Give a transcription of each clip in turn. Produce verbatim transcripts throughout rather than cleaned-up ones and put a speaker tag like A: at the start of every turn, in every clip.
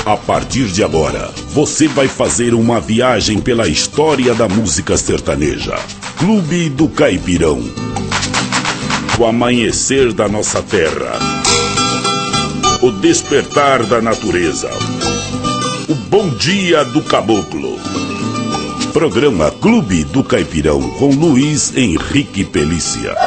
A: A partir de agora, você vai fazer uma viagem pela história da música sertaneja. Clube do Caipirão. O amanhecer da nossa terra. O despertar da natureza. O bom dia do caboclo. Programa Clube do Caipirão com Luiz Henrique Pelícia.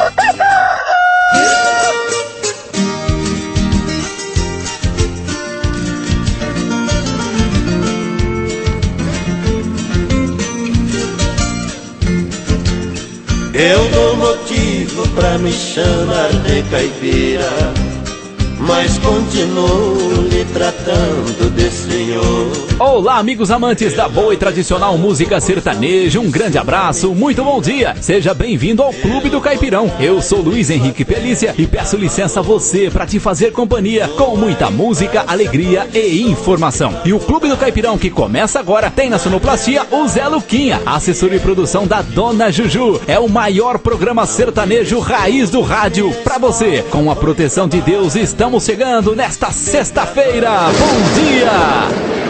B: Eu dou motivo pra me chamar de caipira, mas continuo lhe tratando de senhor.
C: Olá, amigos amantes da boa e tradicional música sertaneja, um grande abraço, muito bom dia. Seja bem-vindo ao Clube do Caipirão. Eu sou Luiz Henrique Pelícia e peço licença a você para te fazer companhia com muita música, alegria e informação. E o Clube do Caipirão que começa agora tem na sonoplastia o Zé Luquinha, assessor de produção da Dona Juju. É o maior programa sertanejo raiz do rádio pra você. Com a proteção de Deus, estamos chegando nesta sexta-feira. Bom dia!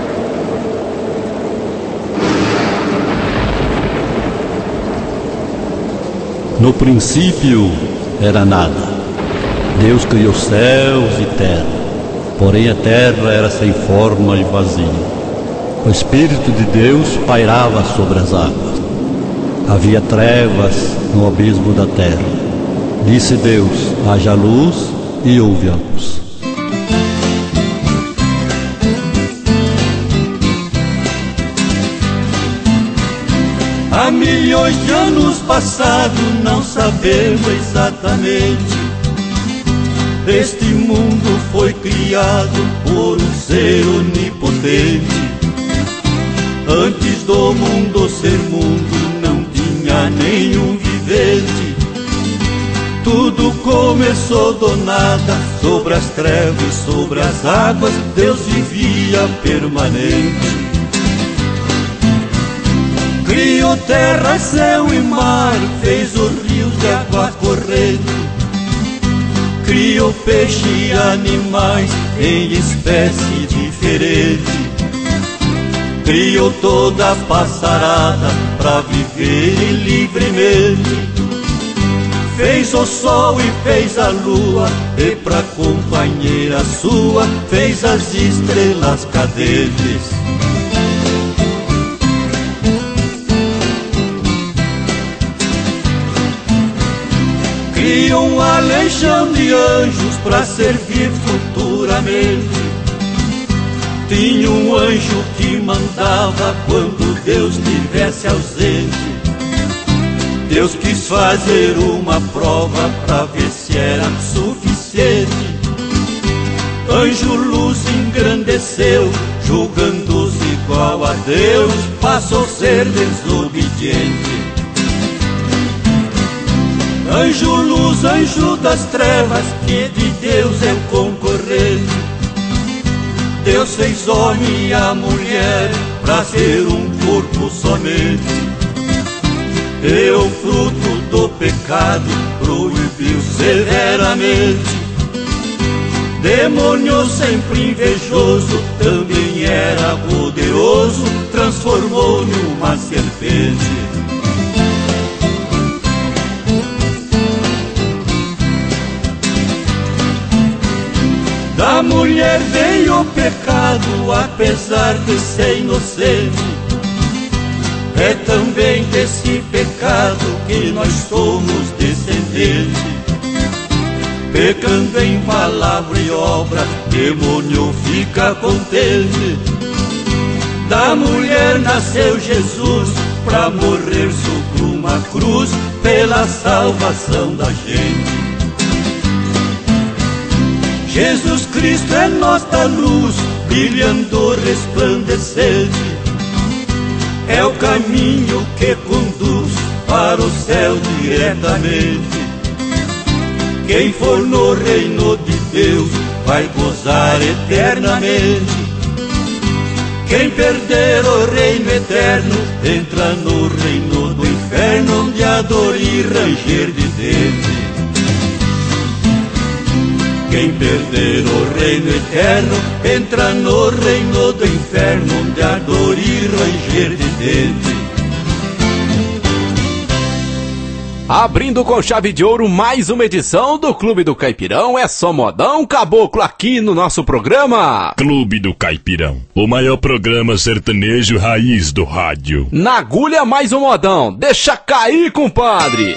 D: No princípio era nada. Deus criou céus e terra, porém a terra era sem forma e vazia. O Espírito de Deus pairava sobre as águas. Havia trevas no abismo da terra. Disse Deus: haja luz, e houve a luz.
B: Há milhões de anos passados, não sabemos exatamente. Este mundo foi criado por um ser onipotente. Antes do mundo ser mundo, não tinha nenhum vivente. Tudo começou do nada, sobre as trevas e sobre as águas, Deus vivia permanente. Criou terra, céu e mar, fez os rios de água correndo. Criou peixe e animais em espécie diferente. Criou toda a passarada pra viver livremente. Fez o sol e fez a lua, e pra companheira sua fez as estrelas cadentes. Criou uma legião de anjos pra servir futuramente. Tinha um anjo que mandava quando Deus estivesse ausente. Deus quis fazer uma prova pra ver se era suficiente. Anjo luz engrandeceu, julgando-se igual a Deus, passou a ser desobediente. Anjo luz, anjo das trevas, que de Deus é o concorrente. Deus fez homem e a mulher pra ser um corpo somente. E o fruto do pecado proibiu severamente. Demônio sempre invejoso, também era poderoso, transformou numa serpente. Da mulher veio o pecado, apesar de ser inocente. É também desse pecado que nós somos descendentes. Pecando em palavra e obra, demônio fica contente. Da mulher nasceu Jesus, pra morrer sobre uma cruz, pela salvação da gente. Jesus Cristo é nossa luz, brilhando resplandecente. É o caminho que conduz para o céu diretamente. Quem for no reino de Deus vai gozar eternamente. Quem perder o reino eterno entra no reino do inferno, onde há dor e ranger de dente. Quem perder o reino eterno entra no reino do inferno, onde há dor e ranger de dente.
C: Abrindo com chave de ouro mais uma edição do Clube do Caipirão, é só modão caboclo aqui no nosso programa.
E: Clube do Caipirão, o maior programa sertanejo raiz do rádio.
C: Na agulha mais um modão, deixa cair, compadre.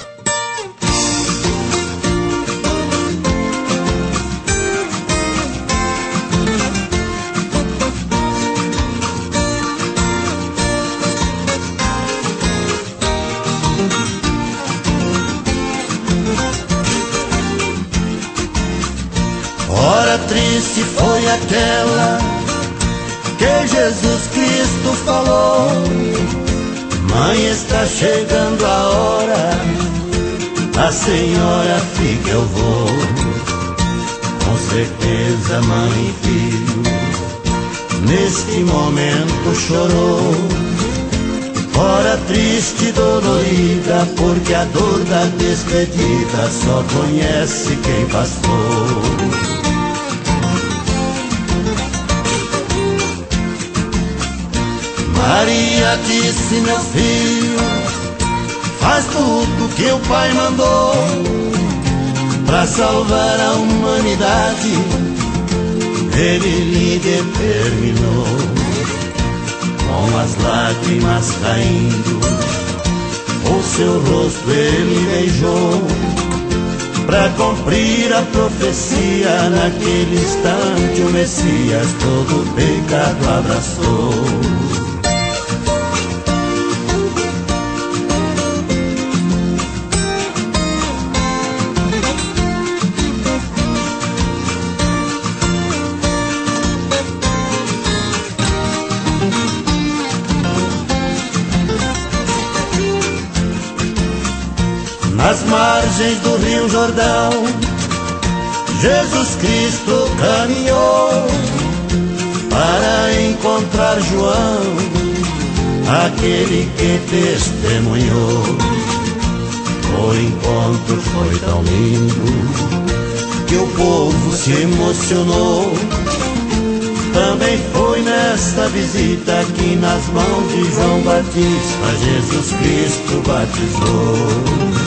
B: Hora triste foi aquela que Jesus Cristo falou: mãe, está chegando a hora, a senhora fica, eu vou. Com certeza, mãe e filho, neste momento chorou. Hora triste e dolorida, porque a dor da despedida só conhece quem passou. Maria disse: meu filho, faz tudo que o Pai mandou pra salvar a humanidade. Ele lhe determinou. Com as lágrimas caindo, o seu rosto ele beijou, pra cumprir a profecia. Naquele instante o Messias todo o pecado abraçou. Nas margens do Rio Jordão, Jesus Cristo caminhou para encontrar João, aquele que testemunhou. O encontro foi tão lindo que o povo se emocionou. Também foi nesta visita que nas mãos de João Batista Jesus Cristo batizou.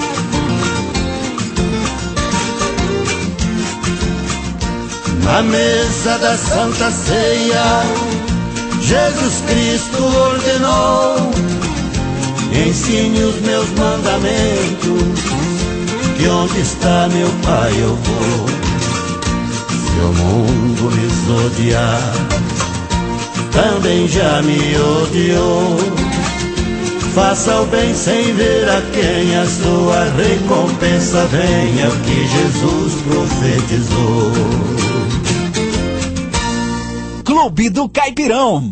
B: Na mesa da Santa Ceia, Jesus Cristo ordenou: ensine os meus mandamentos, que onde está meu Pai eu vou. Se o mundo lhes odiar, também já me odiou. Faça o bem sem ver a quem, a sua recompensa vem, é o que Jesus profetizou.
C: Clube do Caipirão.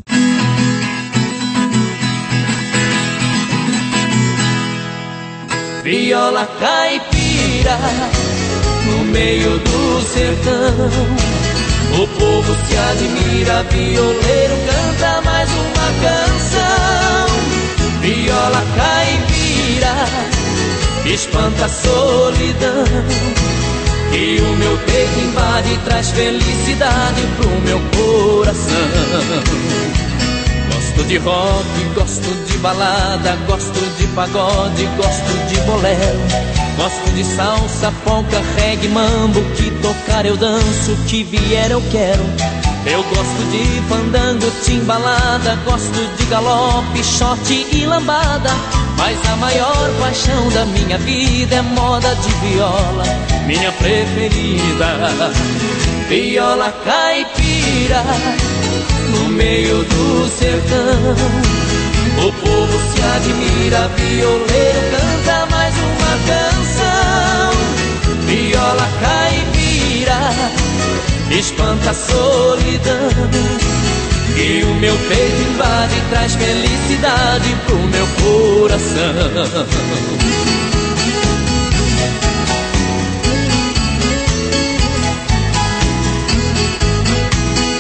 F: Viola caipira no meio do sertão, o povo se admira, violeiro canta mais uma canção. Viola caipira espanta a solidão, e o meu peito invade e traz felicidade pro meu coração. Gosto de rock, gosto de balada, gosto de pagode, gosto de bolero, gosto de salsa, polca, reggae, mambo, que tocar eu danço, que vier eu quero. Eu gosto de fandango, timbalada, gosto de galope, shot e lambada, mas a maior paixão da minha vida é moda de viola, minha preferida. Viola caipira no meio do sertão, o povo se admira, violeiro canta mais uma canção. Viola caipira espanta a solidão, e o meu peito invade e traz felicidade pro meu coração.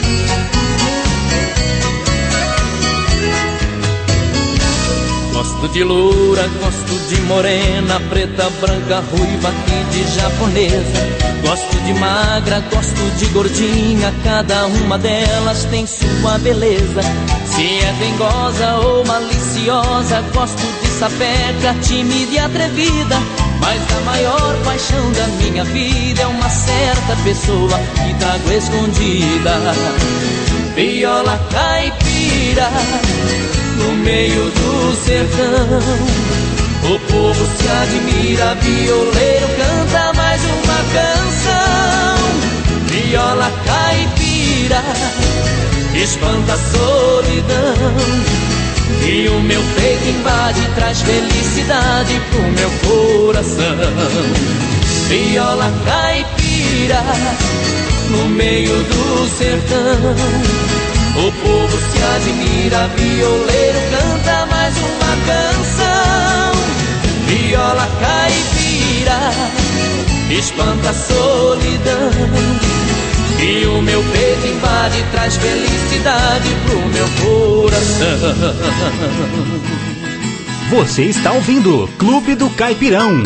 F: Gosto de loura, gosto de morena, preta, branca, ruiva e de japonesa. Gosto de magra, gosto de gordinha, cada uma delas tem sua beleza. Se é dengosa ou maliciosa, gosto de sapeca, tímida e atrevida. Mas a maior paixão da minha vida é uma certa pessoa que trago escondida. Viola caipira no meio do sertão, o povo se admira, violeiro canta mais uma canção. Viola caipira espanta a solidão, e o meu peito invade, traz felicidade pro meu coração. Viola caipira no meio do sertão, o povo se admira, violeiro canta mais uma canção. Viola caipira espanta a solidão, e o meu peito invade, traz felicidade pro meu coração.
C: Você está ouvindo Clube do Caipirão.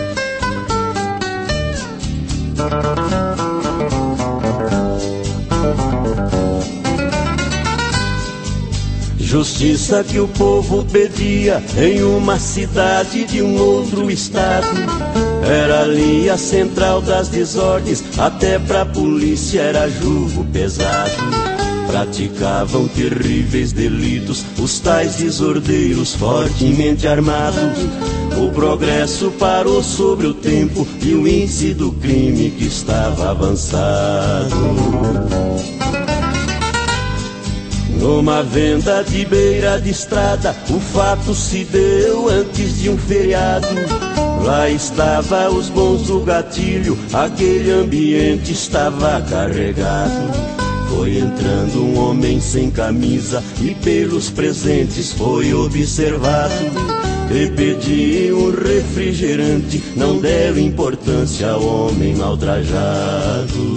B: Justiça que o povo pedia em uma cidade de um outro estado. Era ali a central das desordens, até pra polícia era julgo pesado. Praticavam terríveis delitos os tais desordeiros fortemente armados. O progresso parou sobre o tempo e o índice do crime que estava avançado. Numa venda de beira de estrada, o fato se deu antes de um feriado. Lá estava os bons do gatilho, aquele ambiente estava carregado. Foi entrando um homem sem camisa e pelos presentes foi observado. E pediu um refrigerante, não deu importância ao homem maltrajado.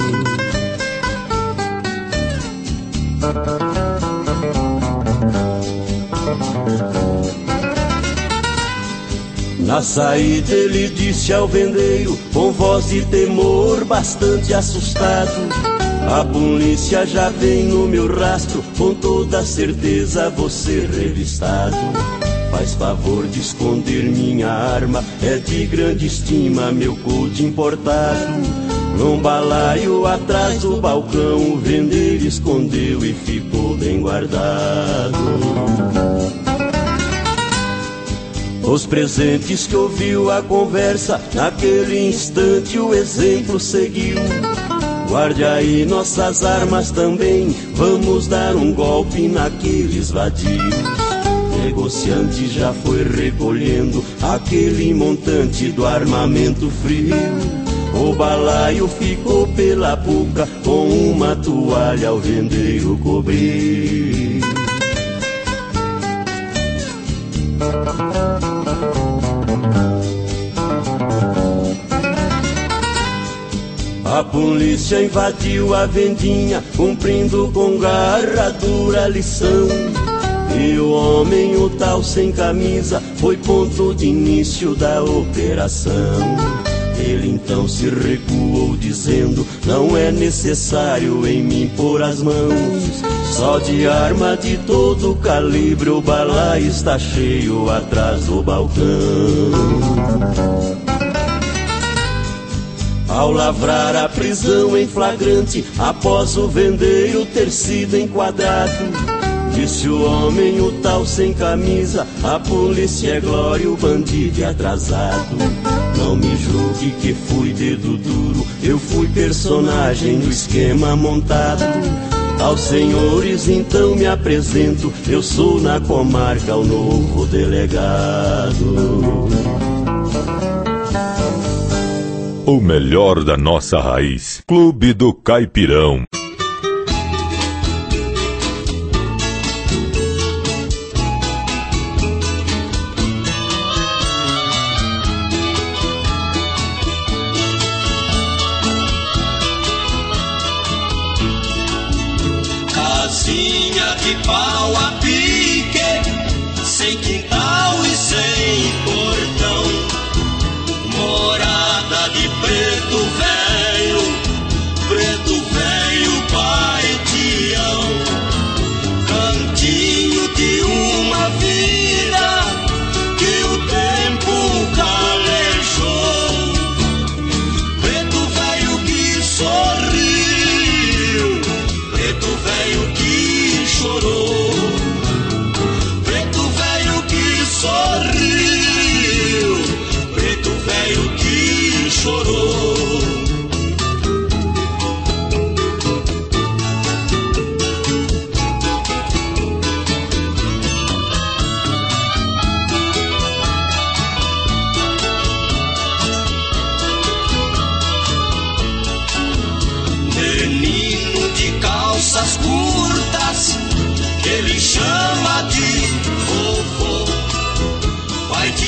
B: Na saída ele disse ao vendeiro, com voz de temor bastante assustado: a polícia já vem no meu rastro, com toda certeza vou ser revistado. Faz favor de esconder minha arma, é de grande estima meu couro importado. Num balaio atrás do balcão, o vendeiro escondeu e ficou bem guardado. Os presentes que ouviu a conversa, naquele instante o exemplo seguiu. Guarde aí nossas armas também, vamos dar um golpe naqueles vadios. Negociante já foi recolhendo aquele montante do armamento frio. O balaio ficou pela boca, com uma toalha o vendeiro cobriu. A polícia invadiu a vendinha, cumprindo com garra dura lição. E o homem, o tal sem camisa, foi ponto de início da operação. Ele então se recuou dizendo, não é necessário em mim pôr as mãos. Só de arma de todo calibre o balaio está cheio atrás do balcão. Ao lavrar a prisão em flagrante, após o vendeiro ter sido enquadrado, disse o homem, o tal sem camisa, a polícia é glória, o bandido é atrasado. Não me julgue que fui dedo duro, eu fui personagem do esquema montado. Aos senhores então me apresento, eu sou na comarca o novo delegado.
A: O melhor da nossa raiz. Clube do Caipirão.
B: Casinha de pau a pique, sem quintal e sem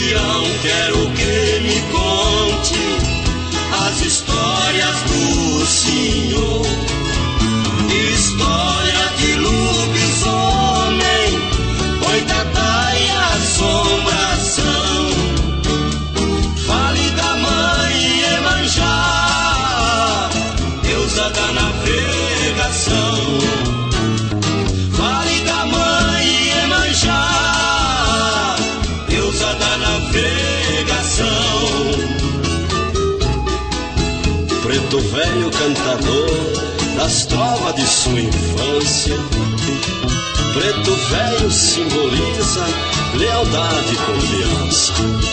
G: Tião, quero que me conte as histórias do senhor. História de lobisomem, boitatá e assombração. Fale da mãe Iemanjá, deusa da navegação. Fale da mãe Iemanjá, deusa da navegação. Preto velho cantador das trovas de sua infância, preto velho simboliza lealdade e confiança.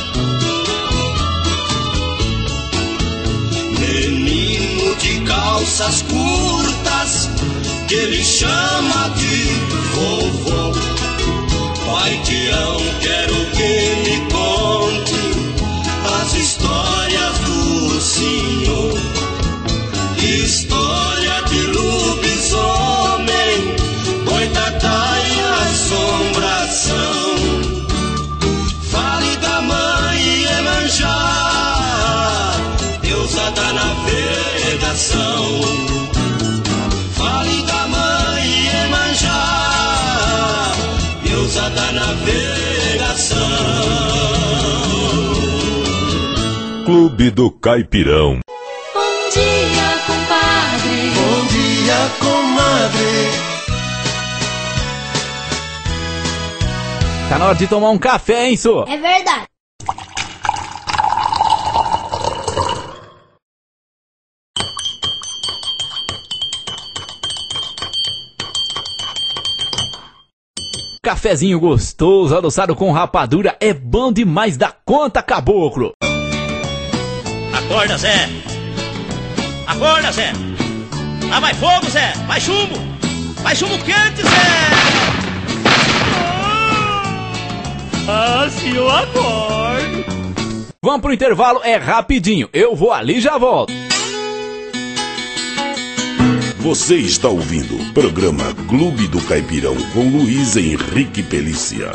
G: Menino de calças curtas, que ele chama de vovô. Pai Tião, quero que me conte as histórias do senhor. História de lobisomem, boitatá e assombração. Fale da mãe Iemanjá, deusa da navegação. Fale da mãe Iemanjá, deusa da navegação.
A: Clube do Caipirão.
F: Bom dia, compadre.
B: Bom dia, comadre.
C: Tá na hora de tomar um café, hein, Sô?
H: É verdade.
C: Cafezinho gostoso, adoçado com rapadura, é bom demais da conta, caboclo.
I: Acorda, Zé! Acorda, Zé! Lá vai fogo, Zé! Vai chumbo! Vai chumbo quente, Zé! Ah, se eu acordo!
C: Vamos pro intervalo, é rapidinho. Eu vou ali e já volto.
A: Você está ouvindo o programa Clube do Caipirão com Luiz Henrique Pelícia.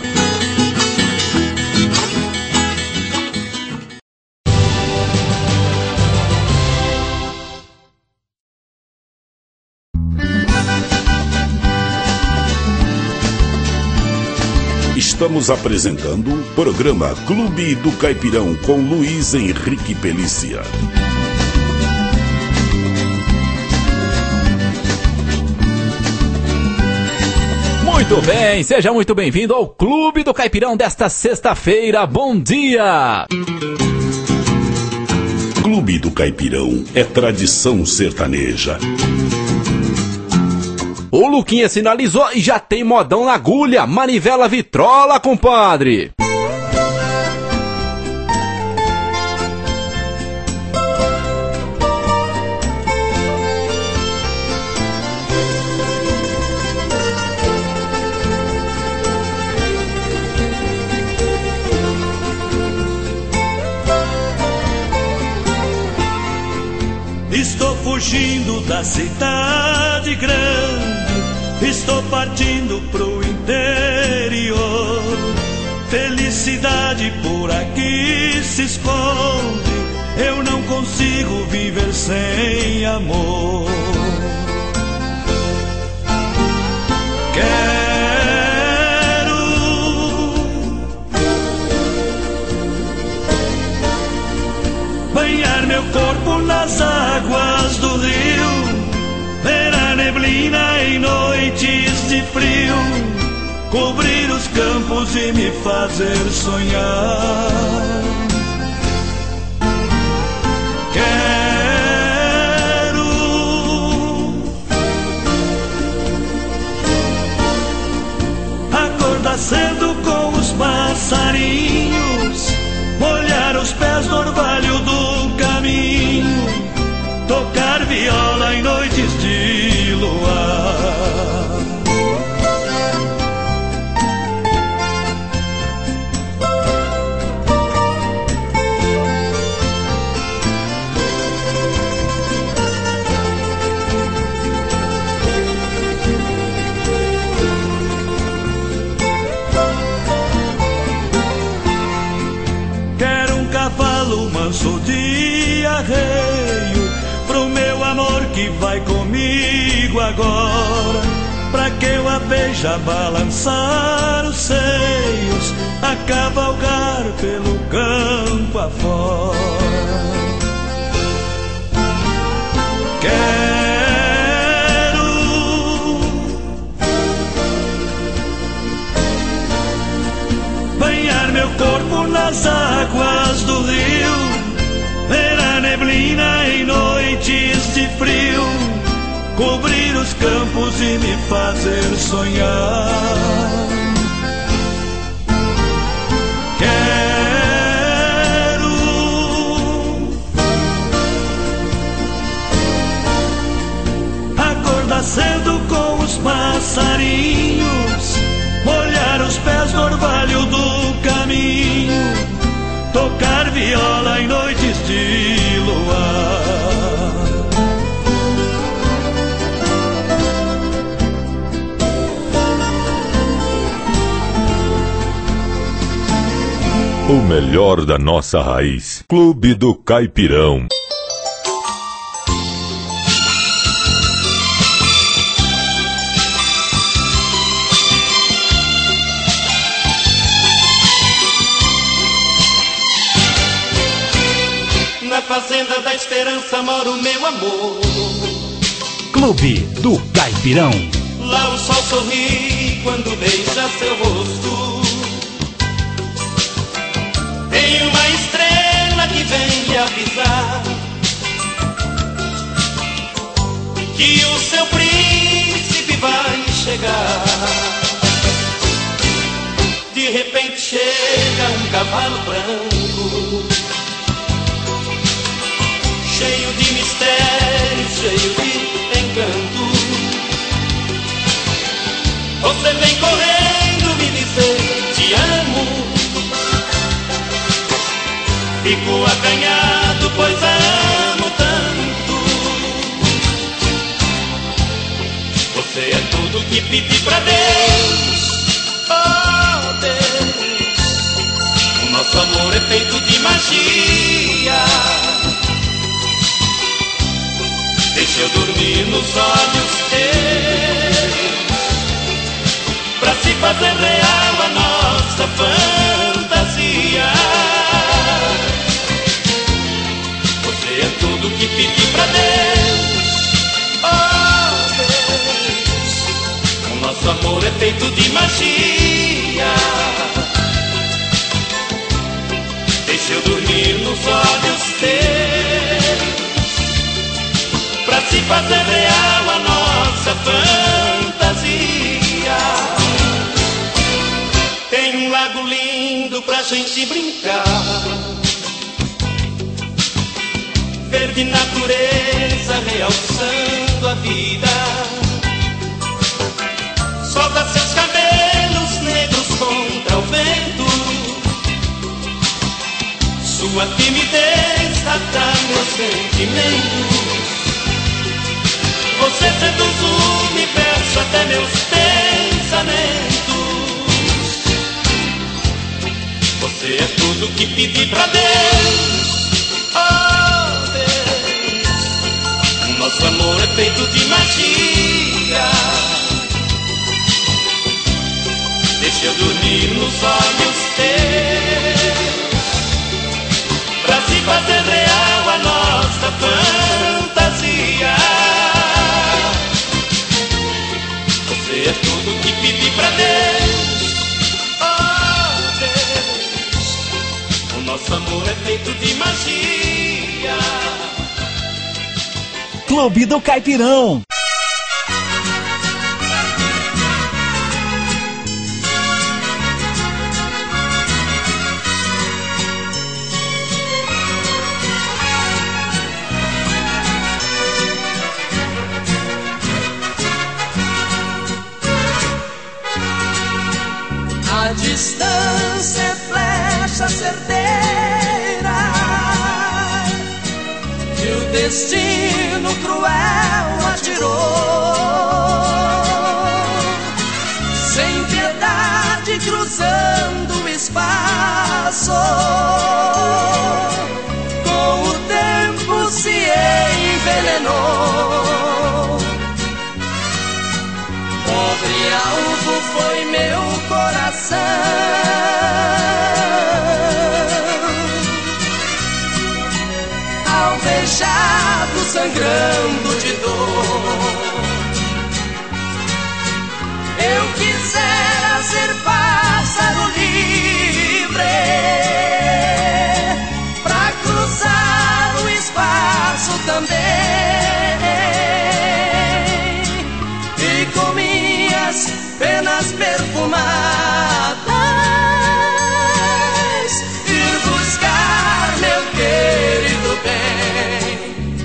A: Estamos apresentando o programa Clube do Caipirão com Luiz Henrique Pelícia.
C: Muito bem, seja muito bem-vindo ao Clube do Caipirão desta sexta-feira. Bom dia!
A: Clube do Caipirão é tradição sertaneja.
C: O Luquinha sinalizou e já tem modão na agulha. Manivela vitrola, compadre.
B: Estou fugindo da cidade grande, estou partindo pro interior. Felicidade por aqui se esconde, eu não consigo viver sem amor. Quero banhar meu corpo nas águas do rio, ver a neblina em noites de frio, cobrir os campos e me fazer sonhar. Quero acordar cedo com os passarinhos, molhar os pés no orvalho do caminho, tocar viola em noites de luar. arreio pro meu amor que vai comigo agora, pra que eu a veja balançar os seios, a cavalgar pelo campo afora. Quero banhar meu corpo nas águas do rio, ver a neblina em noites de frio, cobrir os campos e me fazer sonhar. Quero acordar cedo com os passarinhos, molhar os pés no orvalho do caminho, tocar viola em noites de luar.
H: O melhor da nossa raiz. Clube do Caipirão.
G: Na fazenda da esperança mora o meu amor.
C: Clube do Caipirão.
G: Lá o sol sorri quando beija seu rosto. Tem uma estrela que vem lhe avisar que o seu príncipe vai chegar. De repente chega um cavalo branco, cheio de mistério, cheio de encanto. Você vem correndo me dizer te amo. Fico acanhado, pois a amo tanto. Você é tudo que pedi pra Deus. Oh Deus, o nosso amor é feito de magia. Deixa eu dormir nos olhos teus, pra se fazer real a nossa fantasia. Você é tudo que pedi pra Deus. Oh Deus, o nosso amor é feito de magia. Deixa eu dormir nos olhos teus, pra se fazer real a nossa fantasia. Tem um lago lindo pra gente brincar, verde natureza realçando a vida. Solta seus cabelos negros contra o vento, sua timidez atrai meus sentimentos. Você seduz o universo até meus pensamentos. Você é tudo que pedi pra Deus. Oh Deus, o nosso amor é feito de magia. Deixa eu dormir nos olhos teus, pra se fazer real a nossa fantasia. Você é tudo que pedi pra Deus. Oh Deus, o nosso amor é feito de magia.
C: Clube do Caipirão.
F: A distância é flecha certeira que o destino cruel atirou, sem piedade cruzando o espaço, com o tempo sangrando de dor. Eu quisera ser pássaro livre pra cruzar o espaço também, e com minhas penas perfumadas ir buscar meu querido bem.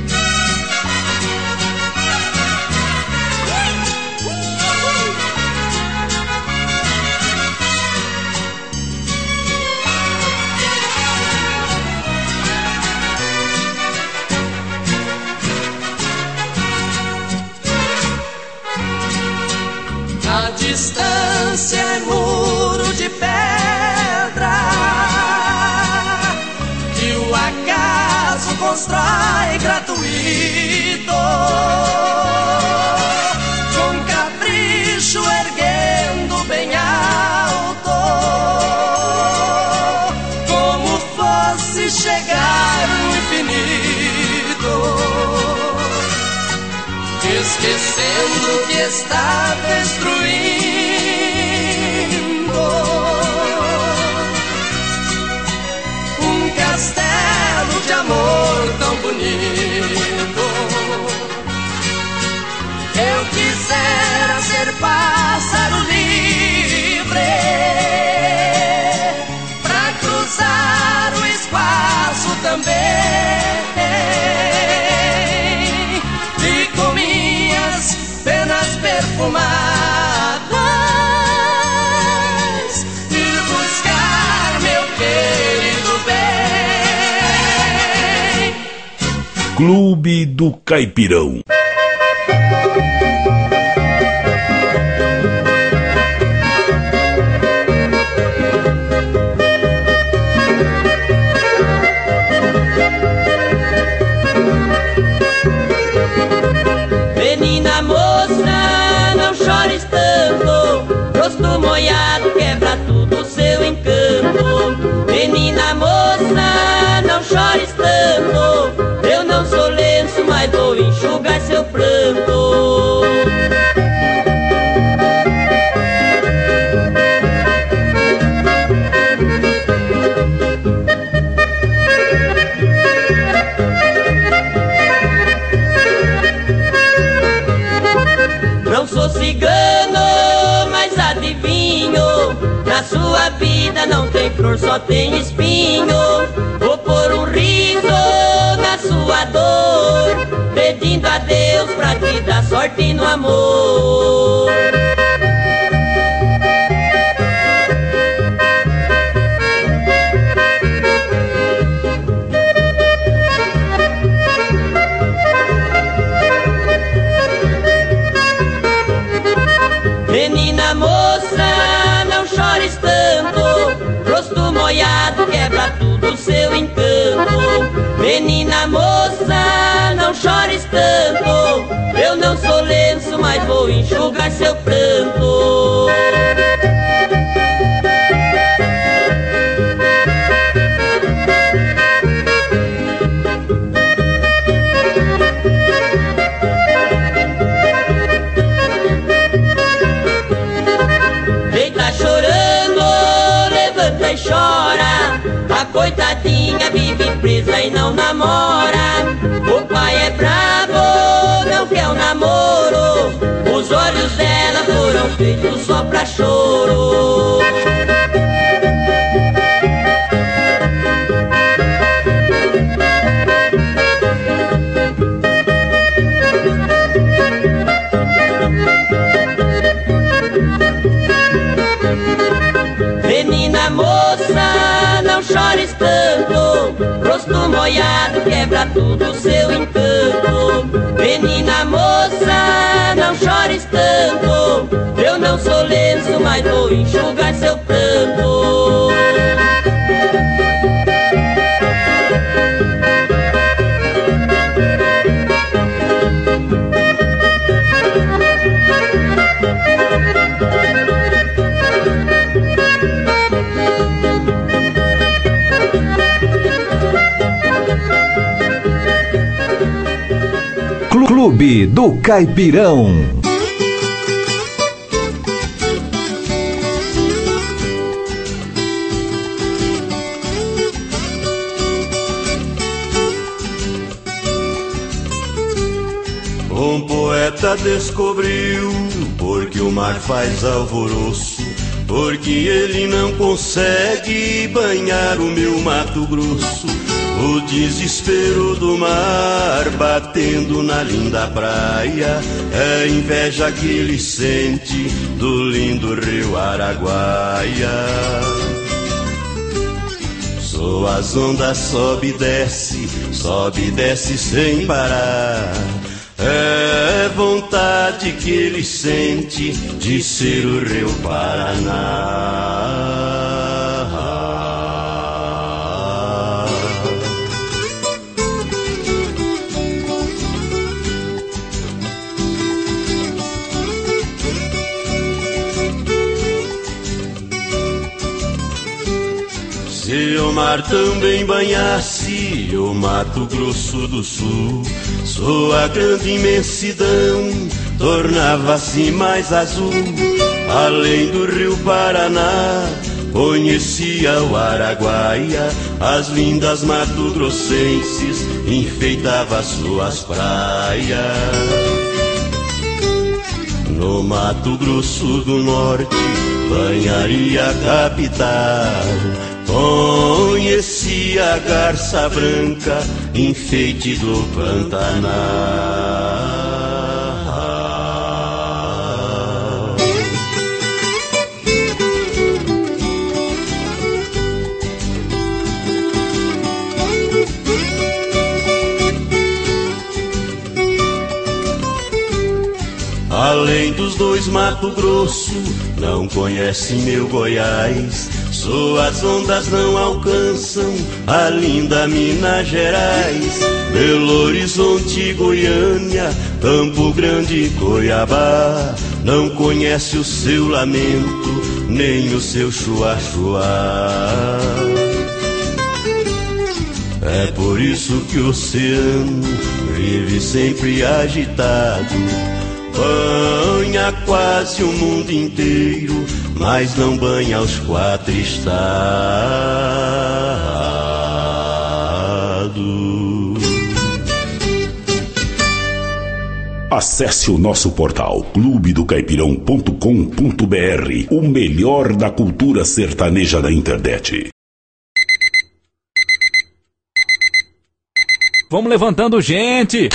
F: A distância é muro de pedra que o acaso constrói gratuito, com capricho erguendo bem alto, como fosse chegar no infinito, esquecendo que está destruindo um castelo de amor tão bonito. Eu quisera ser pássaro livre pra cruzar o espaço também, e com minhas penas perfumadas ir buscar meu querido bem.
A: Clube do Caipirão.
J: Menina moça, não chores tanto, rosto molhado quebra tudo o seu encanto. Menina moça, não chores tanto, eu não sou lenço, mas vou enxugar seu pranto. Não sou cigano, mas adivinho, na sua vida não tem flor, só tem espinho. Vou pôr um riso na sua dor, pedindo a Deus pra te dar sorte no amor. Menina moça, não chores tanto, rosto molhado quebra tudo o seu encanto. Menina moça, não chores tanto, eu não sou lenço, mas vou enxugar seu pranto. Chora, a coitadinha vive presa e não namora. O pai é bravo, não quer um namoro, os olhos dela foram feitos só pra choro. Menina moça, não chores tanto, rosto molhado quebra tudo o seu encanto. Menina moça, não chores tanto, eu não sou lenço, mas vou enxugar seu pranto.
C: Clube do Caipirão.
B: Um poeta descobriu porque o mar faz alvoroço, porque ele não consegue banhar o meu Mato Grosso. O desespero do mar batendo na linda praia é a inveja que ele sente do lindo rio Araguaia. Só as ondas sobe e desce, sobe e desce sem parar. É vontade que ele sente de ser o rio Paraná. Se o mar também banhasse o Mato Grosso do Sul, sua grande imensidão tornava-se mais azul. Além do rio Paraná, conhecia o Araguaia, as lindas mato-grossenses enfeitava suas praias. No Mato Grosso do Norte, banharia a capital, conhecia a garça branca, enfeite do Pantanal. Além dos dois Mato Grosso, não conhece meu Goiás. Suas ondas não alcançam a linda Minas Gerais. Belo Horizonte, Goiânia, Campo Grande, Cuiabá, não conhece o seu lamento, nem o seu chua-chua. É por isso que o oceano vive sempre agitado, banha quase o mundo inteiro, mas não banha os quatro estados.
A: Acesse o nosso portal clube do caipirão ponto com ponto br, o melhor da cultura sertaneja da internet.
C: Vamos levantando, gente!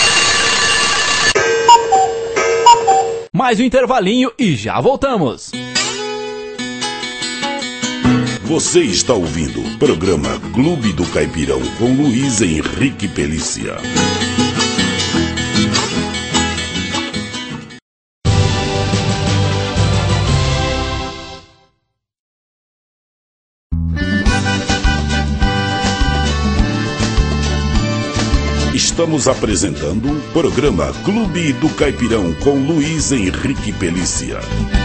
C: Mais um intervalinho e já voltamos.
A: Você está ouvindo o programa Clube do Caipirão com Luiz Henrique Pelícia. Estamos apresentando o programa Clube do Caipirão com Luiz Henrique Pelícia.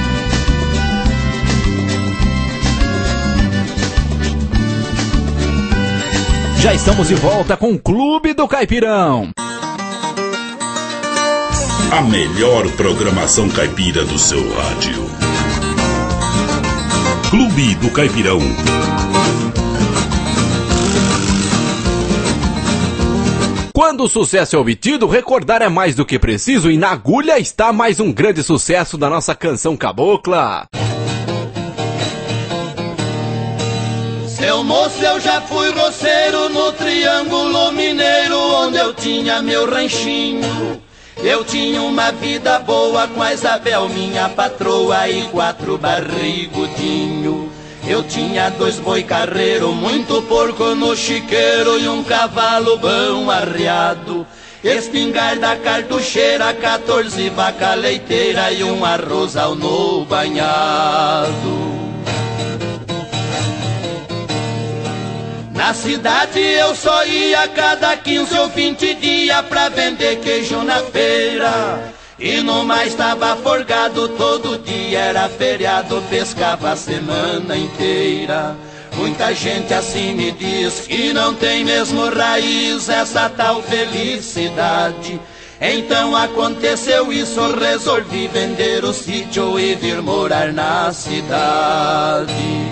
C: Já estamos de volta com o Clube do Caipirão.
A: A melhor programação caipira do seu rádio. Clube do Caipirão.
C: Quando o sucesso é obtido, recordar é mais do que preciso, e na agulha está mais um grande sucesso da nossa canção cabocla.
F: Seu moço, eu já fui roceiro no Triângulo Mineiro, onde eu tinha meu ranchinho. Eu tinha uma vida boa com a Isabel, minha patroa, e quatro barrigudinho. Eu tinha dois boi carreiro, muito porco no chiqueiro e um cavalo bom arreado. Espingarda cartucheira, quatorze vaca leiteira e um arrozal no banhado. Na cidade eu só ia cada quinze ou vinte dias pra vender queijo na feira. E no mais tava forgado, todo dia era feriado, pescava a semana inteira. Muita gente assim me diz que não tem mesmo raiz essa tal felicidade.
B: Então aconteceu isso, resolvi vender o sítio e vir morar na cidade.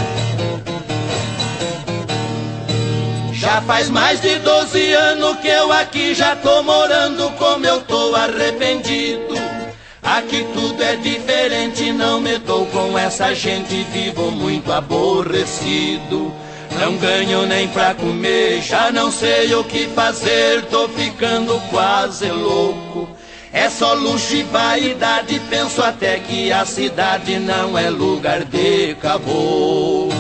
B: Já faz mais de doze anos que eu aqui já tô morando, como eu tô arrependido. Aqui tudo é diferente, não me dou com essa gente, vivo muito aborrecido. Não ganho nem pra comer, já não sei o que fazer, tô ficando quase louco. É só luxo e vaidade, penso até que a cidade não é lugar de caboclo.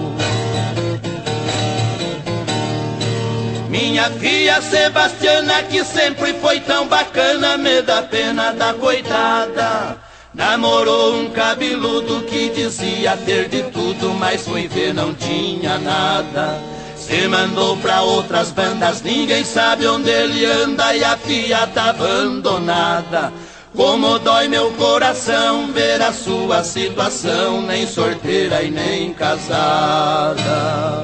B: Minha filha Sebastiana, que sempre foi tão bacana, me dá pena da coitada. Namorou um cabeludo que dizia ter de tudo, mas foi ver não tinha nada. Se mandou pra outras bandas, ninguém sabe onde ele anda e a filha tá abandonada. Como dói meu coração ver a sua situação, nem solteira e nem casada.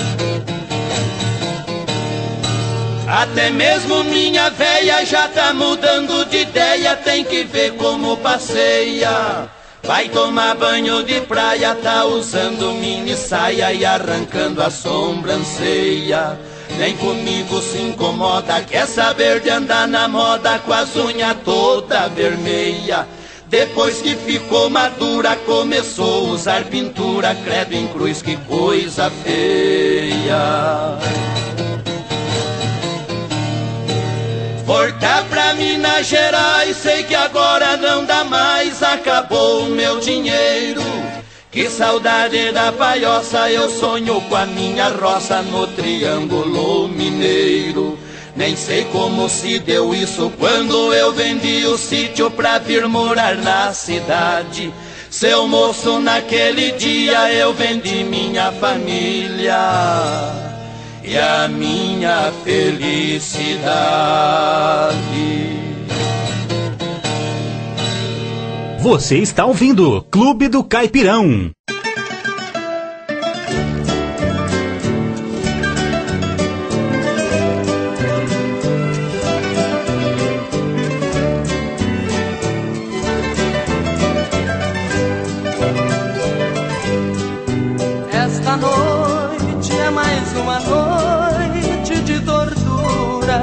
B: Até mesmo minha véia já tá mudando de ideia, tem que ver como passeia. Vai tomar banho de praia, tá usando mini saia e arrancando a sobrancelha. Nem comigo se incomoda, quer saber de andar na moda com as unhas toda vermelha. Depois que ficou madura, começou a usar pintura, credo em cruz, que coisa feia. Voltar pra Minas Gerais, sei que agora não dá mais, acabou o meu dinheiro. Que saudade da paioça, eu sonho com a minha roça no Triângulo Mineiro. Nem sei como se deu isso, quando eu vendi o sítio pra vir morar na cidade. Seu moço, naquele dia eu vendi minha família e a minha felicidade.
C: Você está ouvindo Clube do Caipirão.
F: Esta noite é mais uma noite de tortura,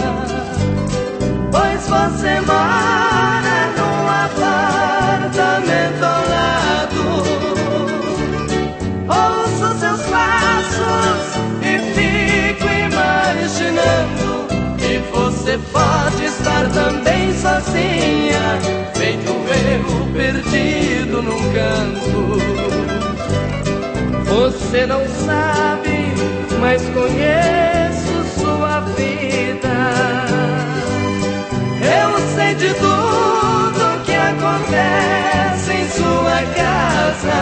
F: pois você mora num apartamento ao lado. Ouço seus passos e fico imaginando que você pode estar também sozinha, feito um erro perdido num canto. Você não sabe, mas conheço sua vida. Eu sei de tudo que acontece em sua casa.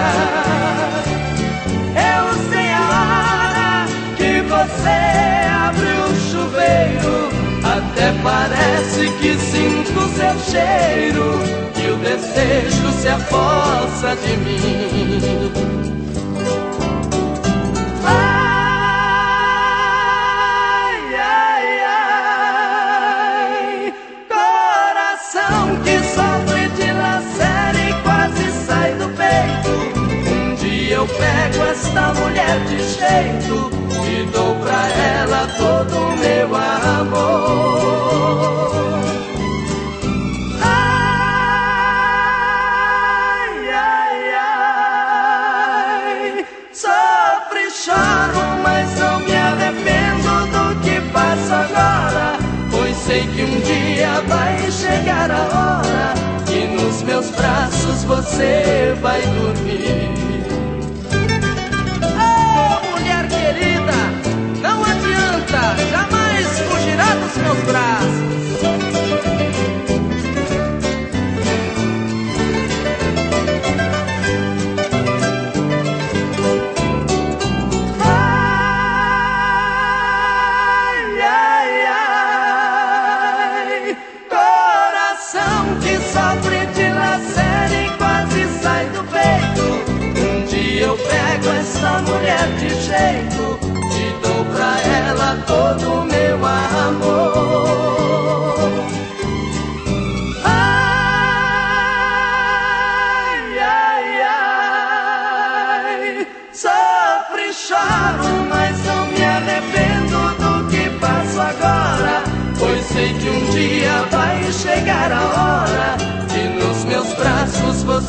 F: Eu sei a hora que você abre o chuveiro. Até parece que sinto seu cheiro, e o desejo se apossa de mim. Eu pego esta mulher de jeito e dou pra ela todo o meu amor. Ai, ai, ai, sofro e choro, mas não me arrependo do que faço agora, pois sei que um dia vai chegar a hora que nos meus braços você vai dormir. Não adianta, jamais fugirá dos meus braços. Ai, ai, ai, coração que sofre de lacera e quase sai do peito. Um dia eu pego essa mulher de jeito, pra ela todo o meu amor.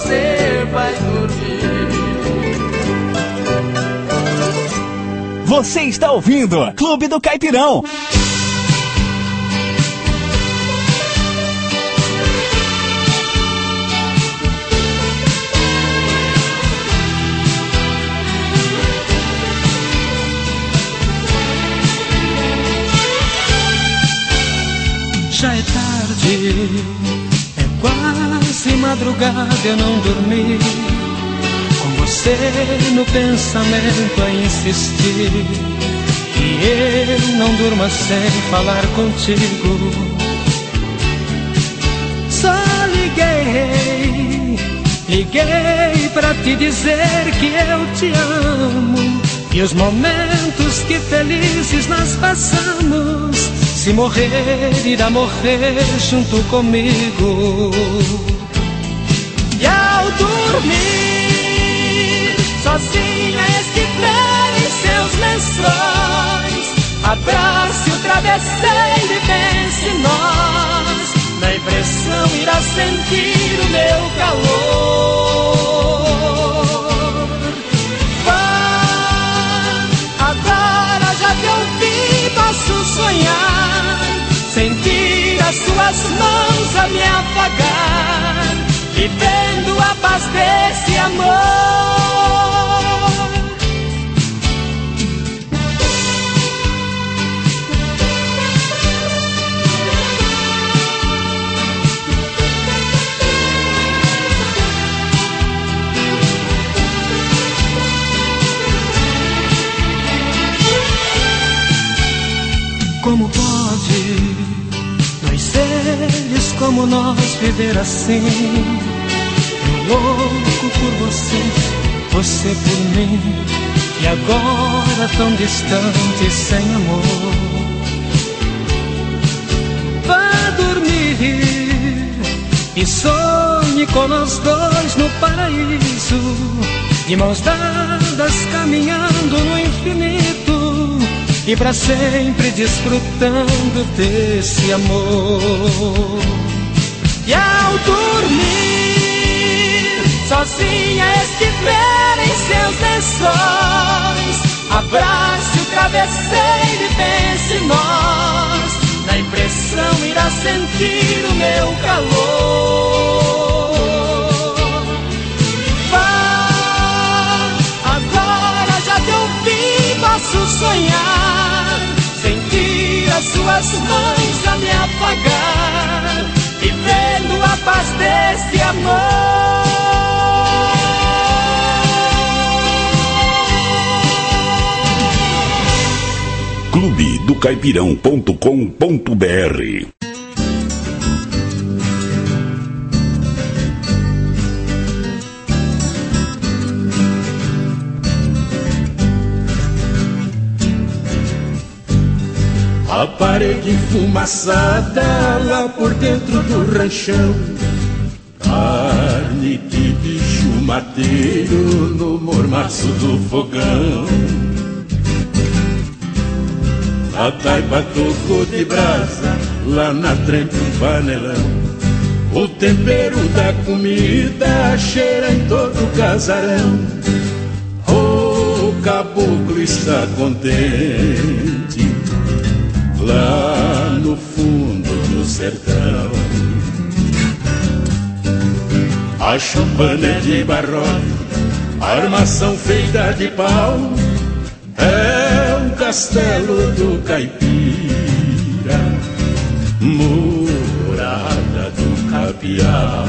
F: você vai dormir.
K: Você está ouvindo Clube do Caipirão.
F: Já é tarde, é quase madrugada, eu não dormi. Com você no pensamento a insistir, que eu não durma sem falar contigo. Só liguei, liguei pra te dizer que eu te amo, e os momentos que felizes nós passamos, se morrer, irá morrer junto comigo. E ao dormir, sozinha estiver em seus lençóis, abrace o travesseiro e pense em nós. Na impressão irá sentir o meu calor. Vá, agora já te ouvi, posso sonhar, sentir as suas mãos a me afagar, vivendo a paz desse amor. Como pode dois seres como nós viver assim? Eu louco por você, você por mim, e agora tão distante, sem amor. Vá dormir e sonhe com nós dois no paraíso, de mãos dadas caminhando no infinito, e pra sempre desfrutando desse amor. E ao dormir, sozinha estiver em seus lençóis, abrace o travesseiro e pense em nós. Na impressão irá sentir o meu calor. Vá, agora já te ouvi, posso sonhar, sentir as suas mãos a me afagar, vivendo a paz desse amor.
A: clube do caipirão ponto com ponto br.
B: A parede enfumaçada lá por dentro do ranchão, carne de bicho mateiro no mormaço do fogão. A taipa tocou de brasa lá na trempe um panelão. O tempero da comida cheira em todo o casarão. O caboclo está contente lá no fundo do sertão. A chupana é de barrote, armação feita de pau, é um castelo do caipira, morada do capial.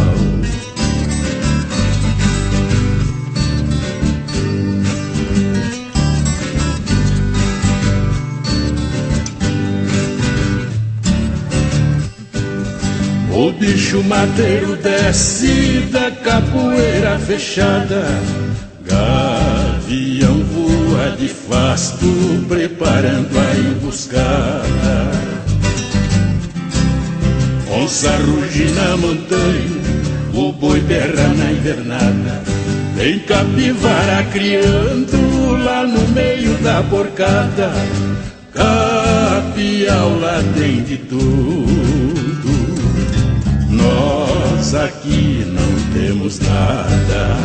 B: O bicho mateiro desce da capoeira fechada, gavião voa de fasto preparando a emboscada. Onça ruge na montanha, o boi berra na invernada, tem capivara criando lá no meio da porcada. Capial lá tem de tudo, nós aqui não temos nada.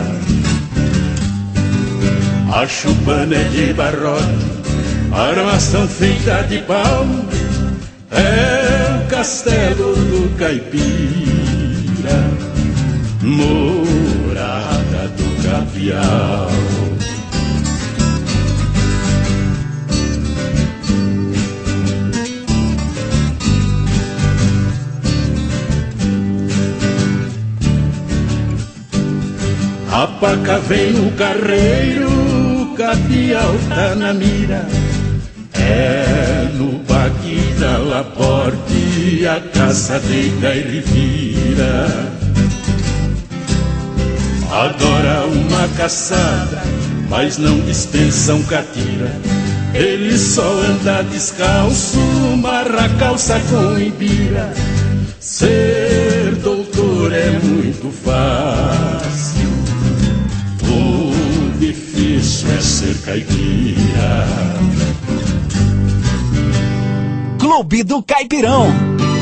B: A chupana é de barrote, a armação feita de pau, é o castelo do caipira, morada do gavial. A paca vem no carreiro, o capial tá na mira, é no baque da Laporte, a caça deita e revira. Adora uma caçada, mas não dispensa um catira. Ele só anda descalço, marra calça com ibira. Ser doutor é muito fácil, o difícil é ser caipira.
K: Clube do Caipirão.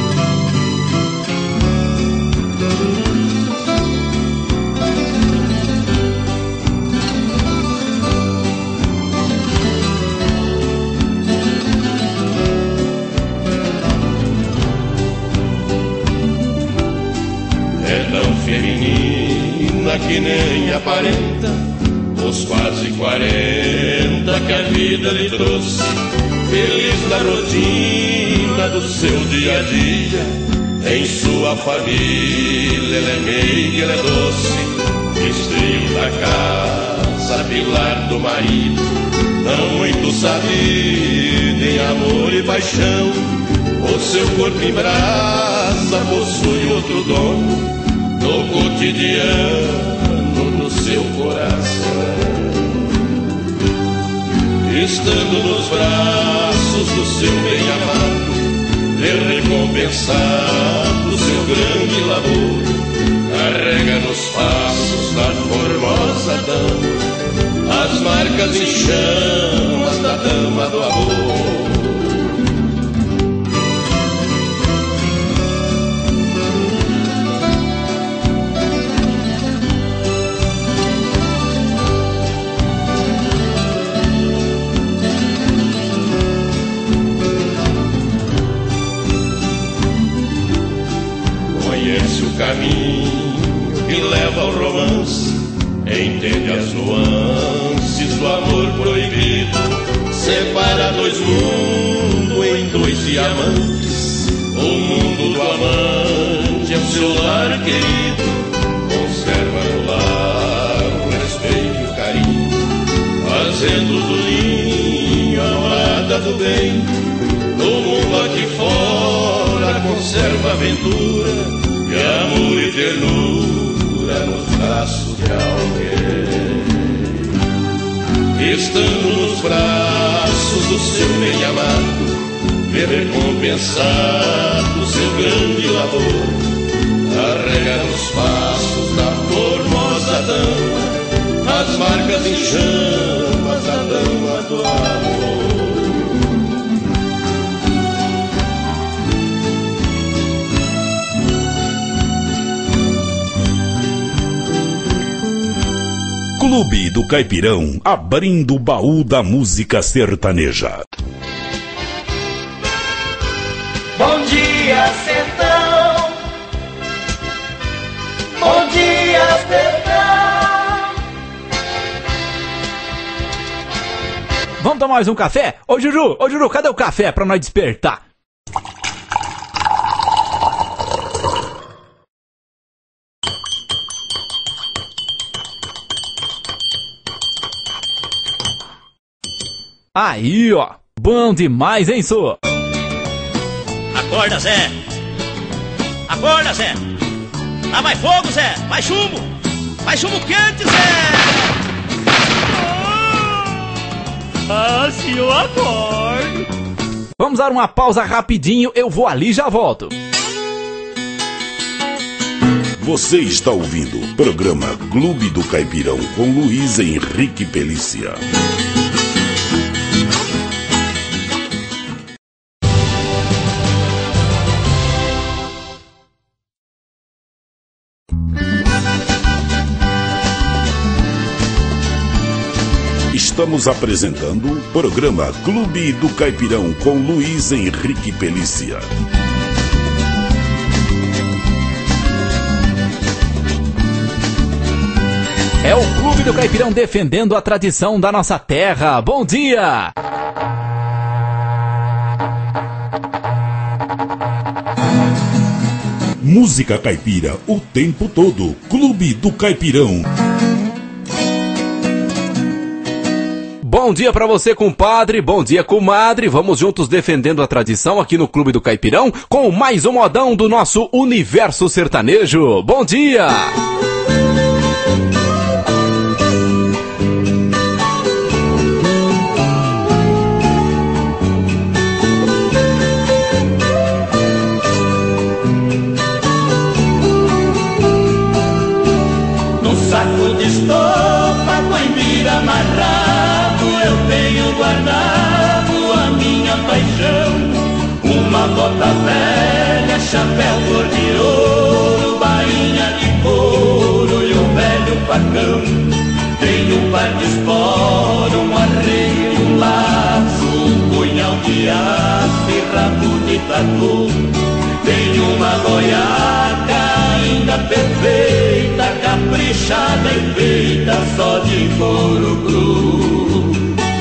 L: É tão feminina que nem aparenta os quase quarenta que a vida lhe trouxe. Feliz na rotina do seu dia a dia, em sua família ela é meiga, ela é doce. Esteio da casa, pilar do marido, não muito sabida em amor e paixão. O seu corpo em brasa possui outro dono, no cotidiano, no seu coração. Estando nos braços do seu bem-amado, lhe recompensado seu grande labor, carrega nos passos da formosa dama as marcas em chamas da dama do amor. Caminho que leva ao romance, entende as nuances do amor proibido, separa dois mundos em dois diamantes. O mundo do amante é o seu lar querido, conserva no lar o respeito e o carinho, fazendo do ninho a morada do bem. No mundo aqui fora conserva aventura e amor e ternura nos braços de alguém. Estando nos braços do seu bem-amado, vê recompensado seu grande labor, carrega nos passos da formosa dama as marcas em chamas da dama do amor.
A: Clube do Caipirão, abrindo o baú da música sertaneja.
F: Bom dia, sertão. Bom dia, sertão.
C: Vamos tomar mais um café? Ô Juju, ô Juju, cadê o café pra nós despertar? Aí, ó. Bom demais, hein, Sô?
I: Acorda, Zé. Acorda, Zé. Lá vai fogo, Zé. Vai chumbo. Vai chumbo quente, Zé.
F: Ah, se eu acordo.
C: Vamos dar uma pausa rapidinho. Eu vou ali e já volto.
A: Você está ouvindo o programa Clube do Caipirão com Luiz Henrique Pelícia. Estamos apresentando o programa Clube do Caipirão com Luiz Henrique Pelícia.
C: É o Clube do Caipirão defendendo a tradição da nossa terra. Bom dia!
A: Música caipira o tempo todo. Clube do Caipirão.
C: Bom dia pra você, compadre. Bom dia, comadre. Vamos juntos defendendo a tradição aqui no Clube do Caipirão com mais um modão do nosso universo sertanejo. Bom dia!
B: Saco de estopa, coimbira amarrado, eu tenho guardado a minha paixão. Uma bota velha, chapéu cor de ouro, bainha de couro e um velho facão. Tenho um par de espora, um arreio e um laço, um punhal de aço e rabo de tatu. Tenho uma goiaca ainda perfeita, caprichada e feita só de couro cru.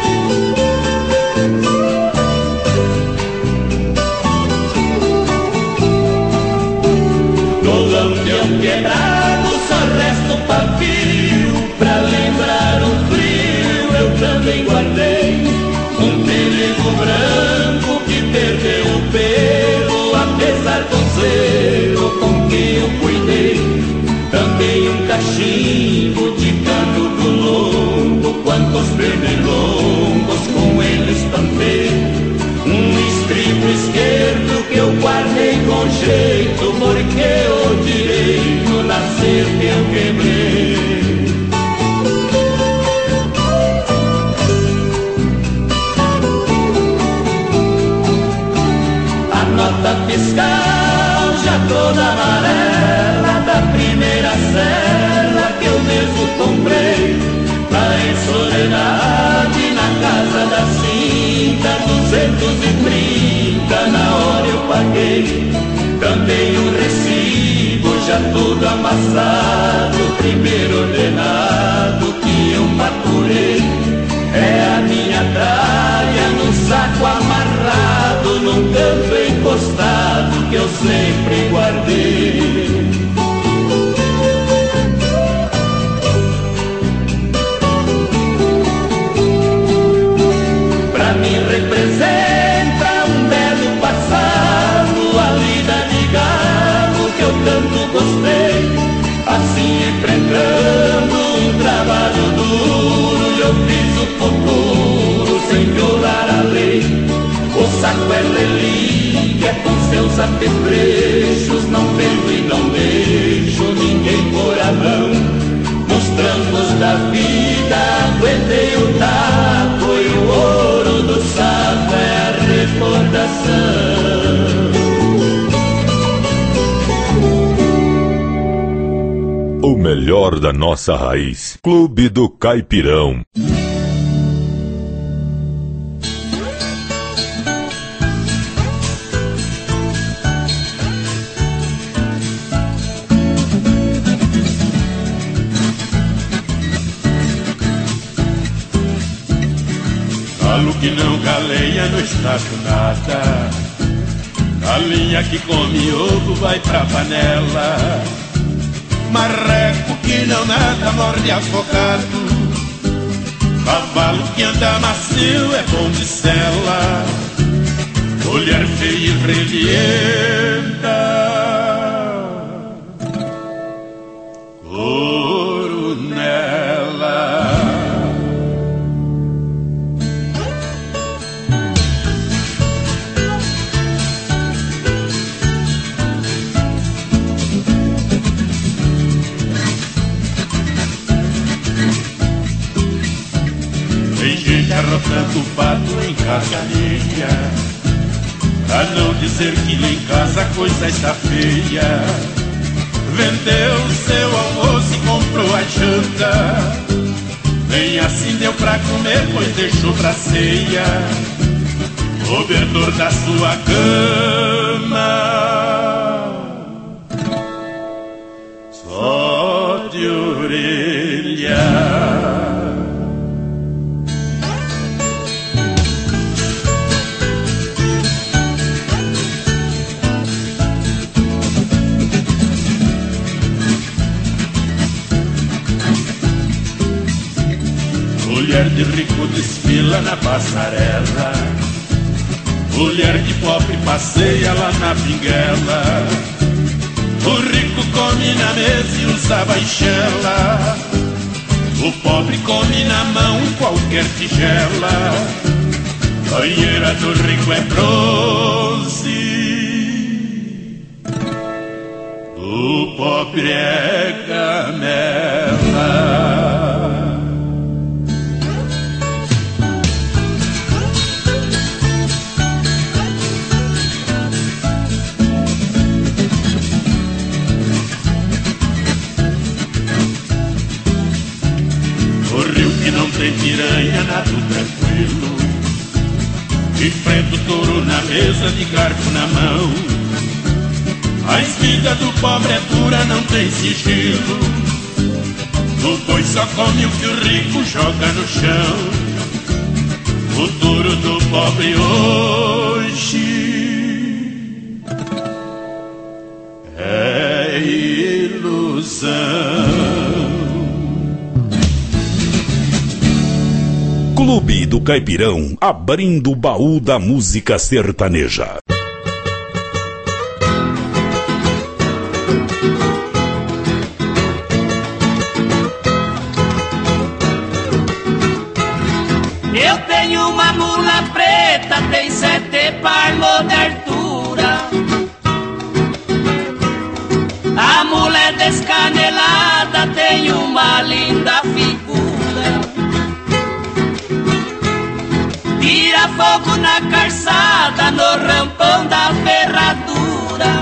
B: No lampião quebrado só resta o pavio, pra lembrar o frio eu também guardei um pelego branco que perdeu o pelo, apesar do zelo com que eu cuidei. Também um cachimbo de cano do longo, quantos pernilongos com ele espantei. Um estribo esquerdo que eu guardei com jeito, porque o direito nascer que eu quebrei. A nota fiscal já toda amarela, da primeira cela que eu mesmo comprei. Pra ensoledade na casa da cinta, duzentos e trinta na hora eu paguei. Também um recibo já todo amassado, primeiro ordenado que eu maturei. É a minha tralha no saco amarrado, num canto encostado que eu sempre guardei. Pra mim representa um belo passado, a lida de galo que eu tanto gostei. Assim enfrentando um trabalho duro, eu fiz o futuro sem violar a lei. O saco é relíquia com seus apetrechos, não vejo e não deixo ninguém pôr a mão. Nos trancos da vida aguentei o taco e o ouro do saco é a recordação.
H: O melhor da nossa raiz. Clube do Caipirão.
L: Galo que não galeia não está com nada. Galinha que come ovo vai pra panela. Marreco que não nada morde afogado. Cavalo que anda macio é bom de sela. Mulher feia e relienta, coronela. Tem gente arrotando o pato em casa alheia, pra não dizer que lá em casa a coisa está feia. Vendeu seu almoço e comprou a janta, Nem assim deu pra comer, pois deixou pra ceia cobertor da sua cama, só de orelha. Mulher de rico desfila na passarela, mulher de pobre passeia lá na pinguela. O rico come na mesa e usa baixela, o pobre come na mão qualquer tigela. Banheira do rico é bronze, o pobre é camela. Não tem piranha, nado tranquilo, enfrenta o touro na mesa, de garfo na mão. A vida do pobre é dura, não tem sigilo, o boi só come o que o rico joga no chão. O touro do pobre hoje é ilusão.
A: Clube do Caipirão, abrindo o baú da música sertaneja.
J: Eu tenho uma mula preta, tem sete palmos de altura. A mula é descanelada, tem uma linda figura. Tira fogo na calçada, no rampão da ferradura.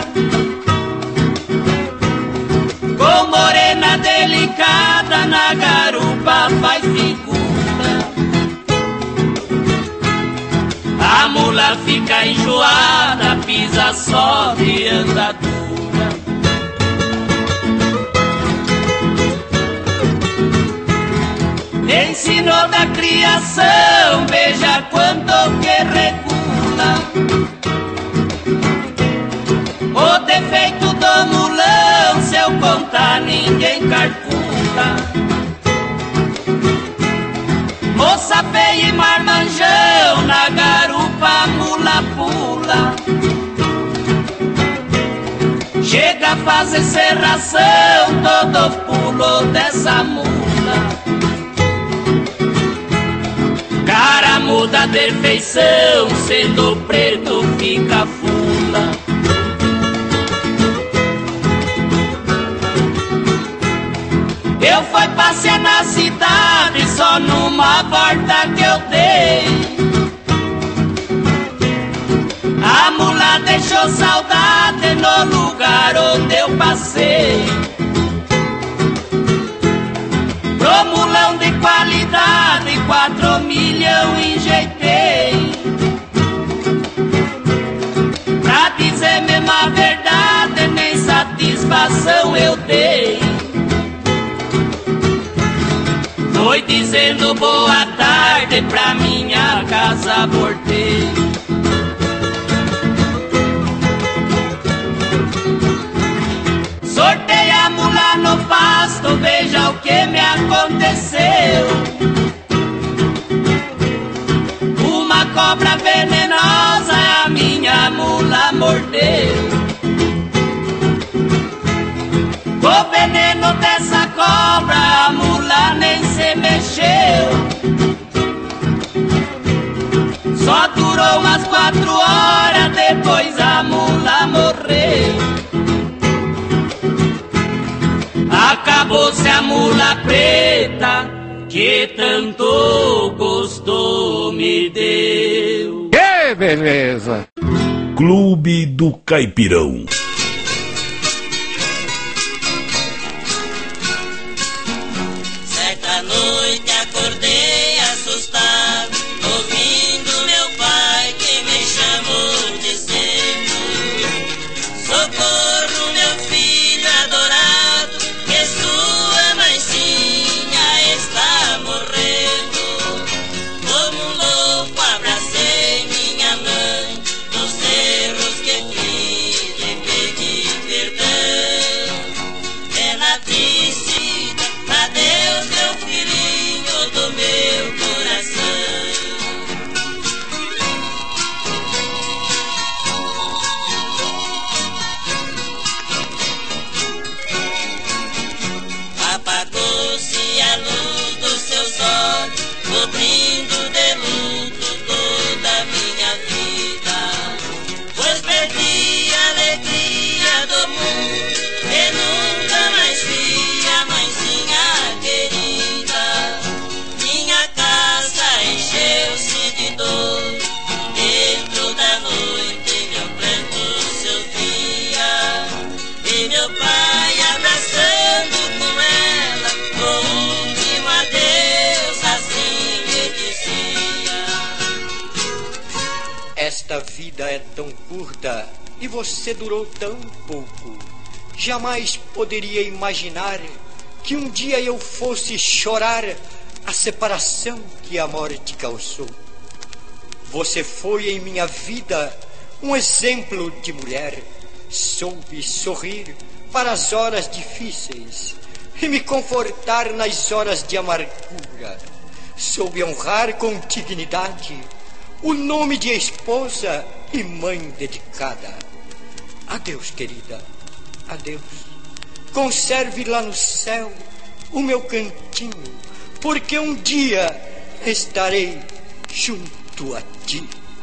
J: Com morena delicada, na garupa faz figura. A mula fica enjoada, pisa só de andadura. Ensinou da criação, veja quanto que regula. O defeito do mulão, se eu contar ninguém calcula. Moça feia e marmanjão, na garupa a mula pula. Chega a fazer serração, todo pulo dessa mula. Cara muda de feição, sendo preto fica fula. Eu fui passear na cidade só numa volta que eu dei. A mula deixou saudade no lugar onde eu passei. Pro mulão de qualidade, quatro milhão enjeitei. Pra dizer mesmo a verdade, nem satisfação eu dei. Foi dizendo boa tarde, pra minha casa voltei. Sortei a mula no pasto, veja o que me aconteceu. Uma cobra venenosa a minha mula mordeu. O veneno dessa cobra a mula nem se mexeu. Só durou umas quatro horas, depois a mula morreu. Acabou-se a mula preta que tanto gosto me deu.
K: Que beleza!
A: Clube do Caipirão.
F: Certa noite acordei
M: vida é tão curta e você durou tão pouco. Jamais poderia imaginar que um dia eu fosse chorar a separação que a morte causou. Você foi em minha vida um exemplo de mulher. Soube sorrir para as horas difíceis e me confortar nas horas de amargura. Soube honrar com dignidade o nome de esposa e mãe dedicada. Adeus, querida, adeus. Conserve lá no céu o meu cantinho, porque um dia estarei junto a ti.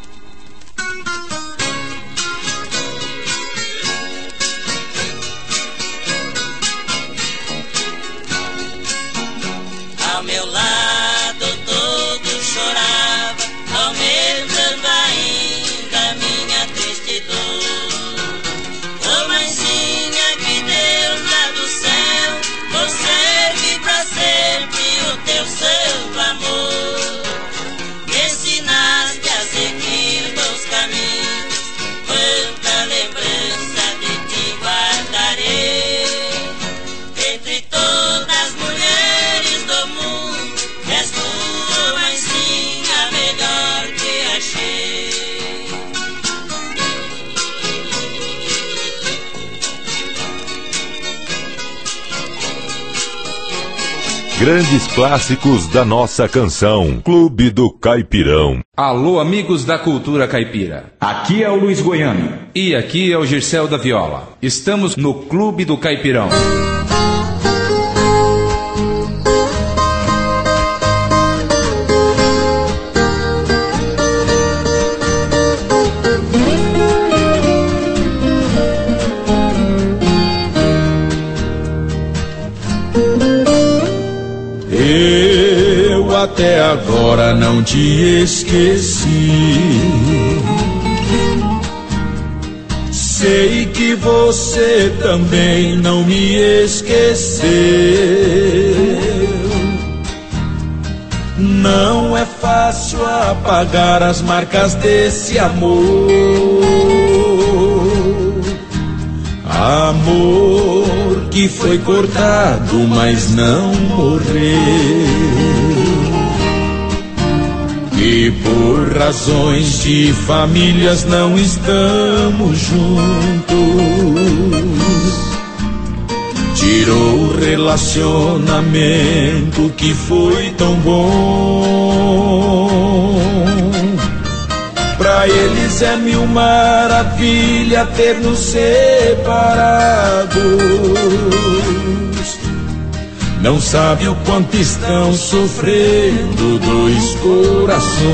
F: Ao meu lado todo chorava, aumentando ainda minha triste dor. Ô mãezinha, que Deus lá do céu conserve pra sempre o teu santo amor. Me ensinaste a seguir meus caminhos, quanta lembrança de ti guardarei. Entre todas as mulheres do mundo, és tu, mãezinha, a melhor que achei.
H: Grandes clássicos da nossa canção. Clube do Caipirão.
N: Alô, amigos da cultura caipira.
K: Aqui é o Luiz Goiano.
N: E aqui é o Gircel da Viola. Estamos no Clube do Caipirão.
B: Eu até agora não te esqueci. Sei que você também não me esqueceu. Não é fácil apagar as marcas desse amor. Amor que foi cortado, mas não morreu. E por razões de famílias não estamos juntos. Tirou o relacionamento que foi tão bom. Pra eles é mil maravilha ter nos separados. Não sabe o quanto estão sofrendo dois corações.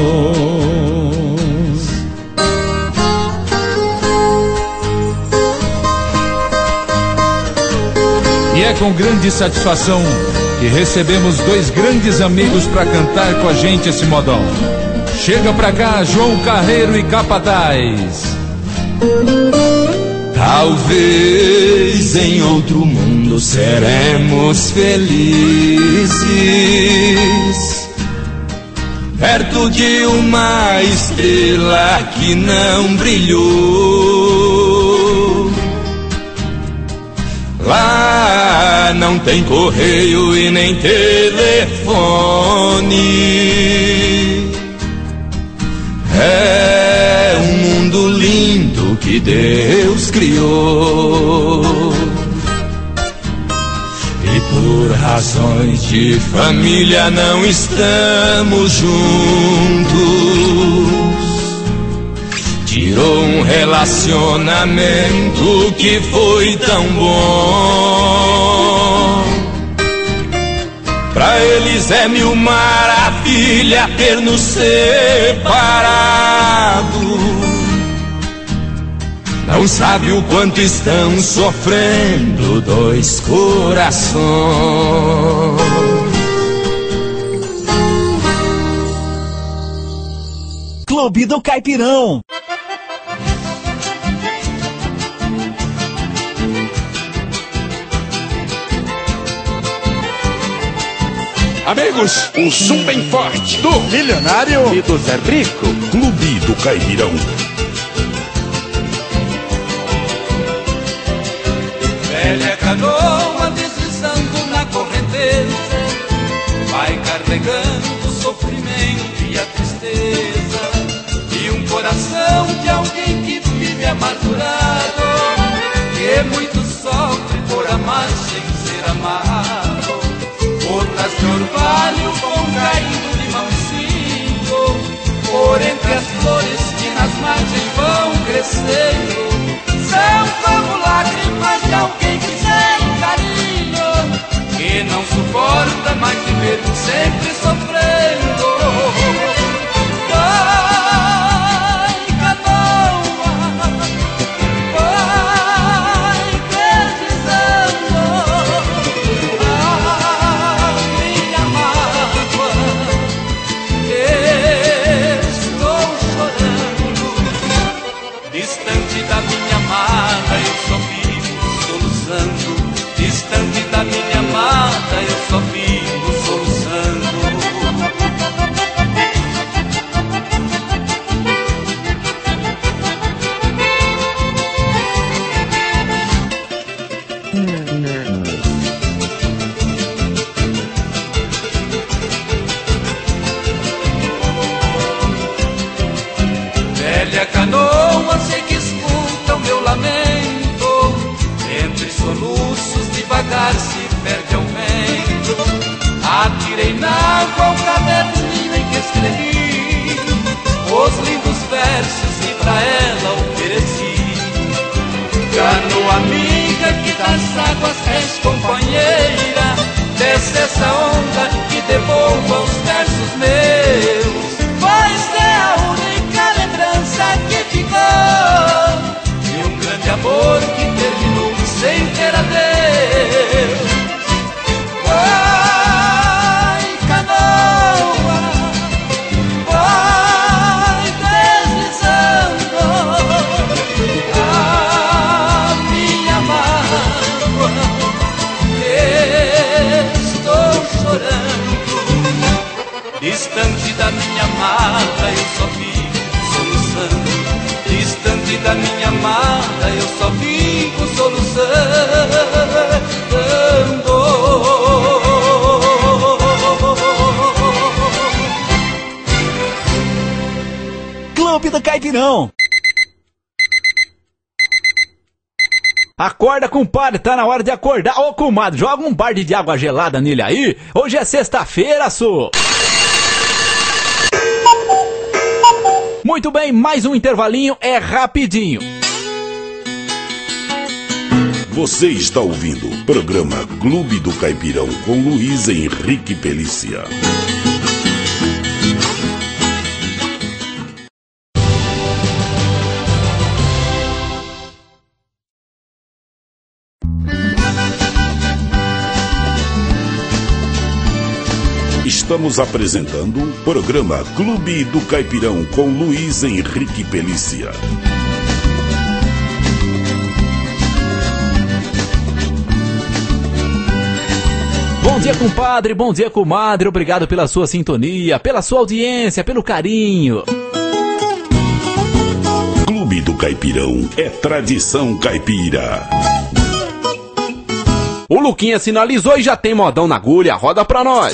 N: E é com grande satisfação que recebemos dois grandes amigos para cantar com a gente esse modão. Chega pra cá, João Carreiro e Capataz.
B: Talvez em outro mundo seremos felizes, perto de uma estrela que não brilhou. Lá não tem correio e nem telefone. É um mundo lindo que Deus criou. E por razões de família não estamos juntos. Tirou um relacionamento que foi tão bom. Pra eles é mil maravilha ter nos separado. Não sabe o quanto estão sofrendo dois corações.
K: Clube do Caipirão.
O: Amigos, um som bem forte do Milionário
A: e do Zé Rico. Clube do Caipirão.
O: coração de alguém que vive amargurado, que muito sofre por amar sem ser amado. Gotas de orvalho vão caindo de mansinho por entre as flores que nas margens vão crescendo. São como lágrimas de alguém que tem carinho, que não suporta mais viver sempre sofrendo. Vai, canoa, vai deslizando a minha mágoa. Estou chorando, distante da minha amada eu só vivo soluçando. Distante da minha amada eu só vivo soluçando. Velha canoa, sei que escuta o meu lamento, entre soluços devagar se perde ao vento. Atirei na água o caderninho em que escrevi os lindos versos que pra ela ofereci. Canoa amiga que das águas és companheira, desce essa onda e devolva os versos meus. Pois é a única lembrança que ficou de um grande amor que terminou sem ter adeus. Vai, canoa, vai deslizando a minha mágoa. Estou chorando, distante da minha amada eu só vivo soluçando. Distante da minha amada eu só vivo soluçando.
C: Clube do Caipirão. Acorda, compadre, tá na hora de acordar. Ô, comadre, joga um balde de água gelada nele aí. Hoje é sexta-feira, sô. Muito bem, mais um intervalinho, é rapidinho.
A: Você está ouvindo o programa Clube do Caipirão com Luiz Henrique Pelícia. Estamos apresentando o programa Clube do Caipirão com Luiz Henrique Pelícia.
C: Bom dia, compadre, bom dia, comadre. Obrigado pela sua sintonia, pela sua audiência, pelo carinho.
A: Clube do Caipirão é tradição caipira.
P: O Luquinha sinalizou e já tem modão na agulha. Roda pra nós.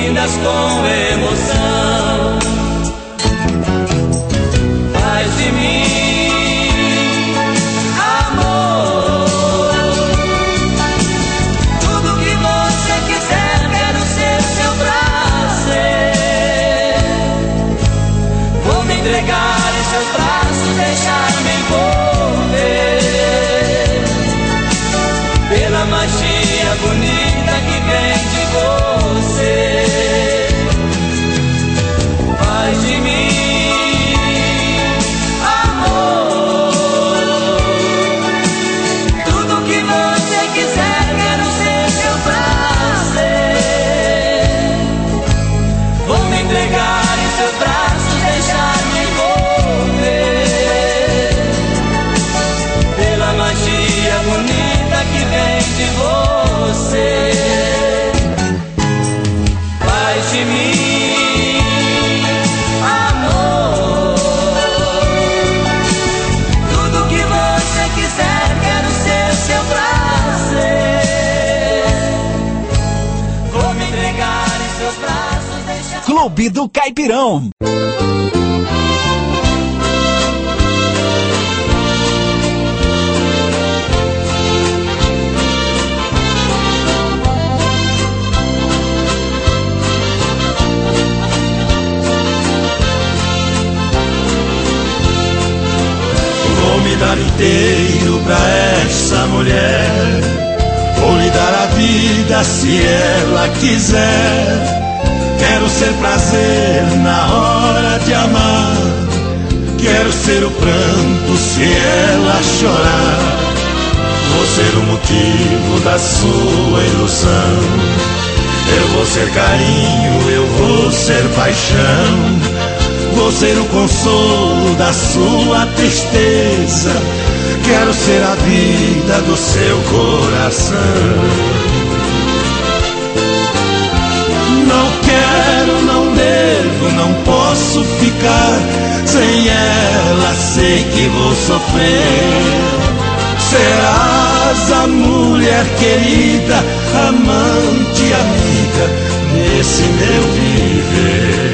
F: lindas com emoção. Faz de mim amor, tudo que você quiser, quero ser seu prazer. Vou me entregar em seus braços, deixar-me envolver pela magia bonita que vem de você. Faz de mim amor, tudo que você quiser, quero ser seu prazer. Vou me entregar em seus braços, deixar-me envolver pela magia bonita que vem de você. Faz de mim amor, tudo que você quiser, quero ser seu prazer. Vou me entregar em seus braços, deixar...
K: Clube do Caipirão.
B: Vou me dar inteiro pra essa mulher, vou lhe dar a vida se ela quiser. Quero ser prazer na hora de amar, quero ser o pranto se ela chorar. Vou ser o motivo da sua ilusão, eu vou ser carinho, eu vou ser paixão. Vou ser o consolo da sua tristeza, quero ser a vida do seu coração. Não quero, não devo, não posso ficar sem ela, sei que vou sofrer. Serás a mulher querida, amante, amiga nesse meu viver.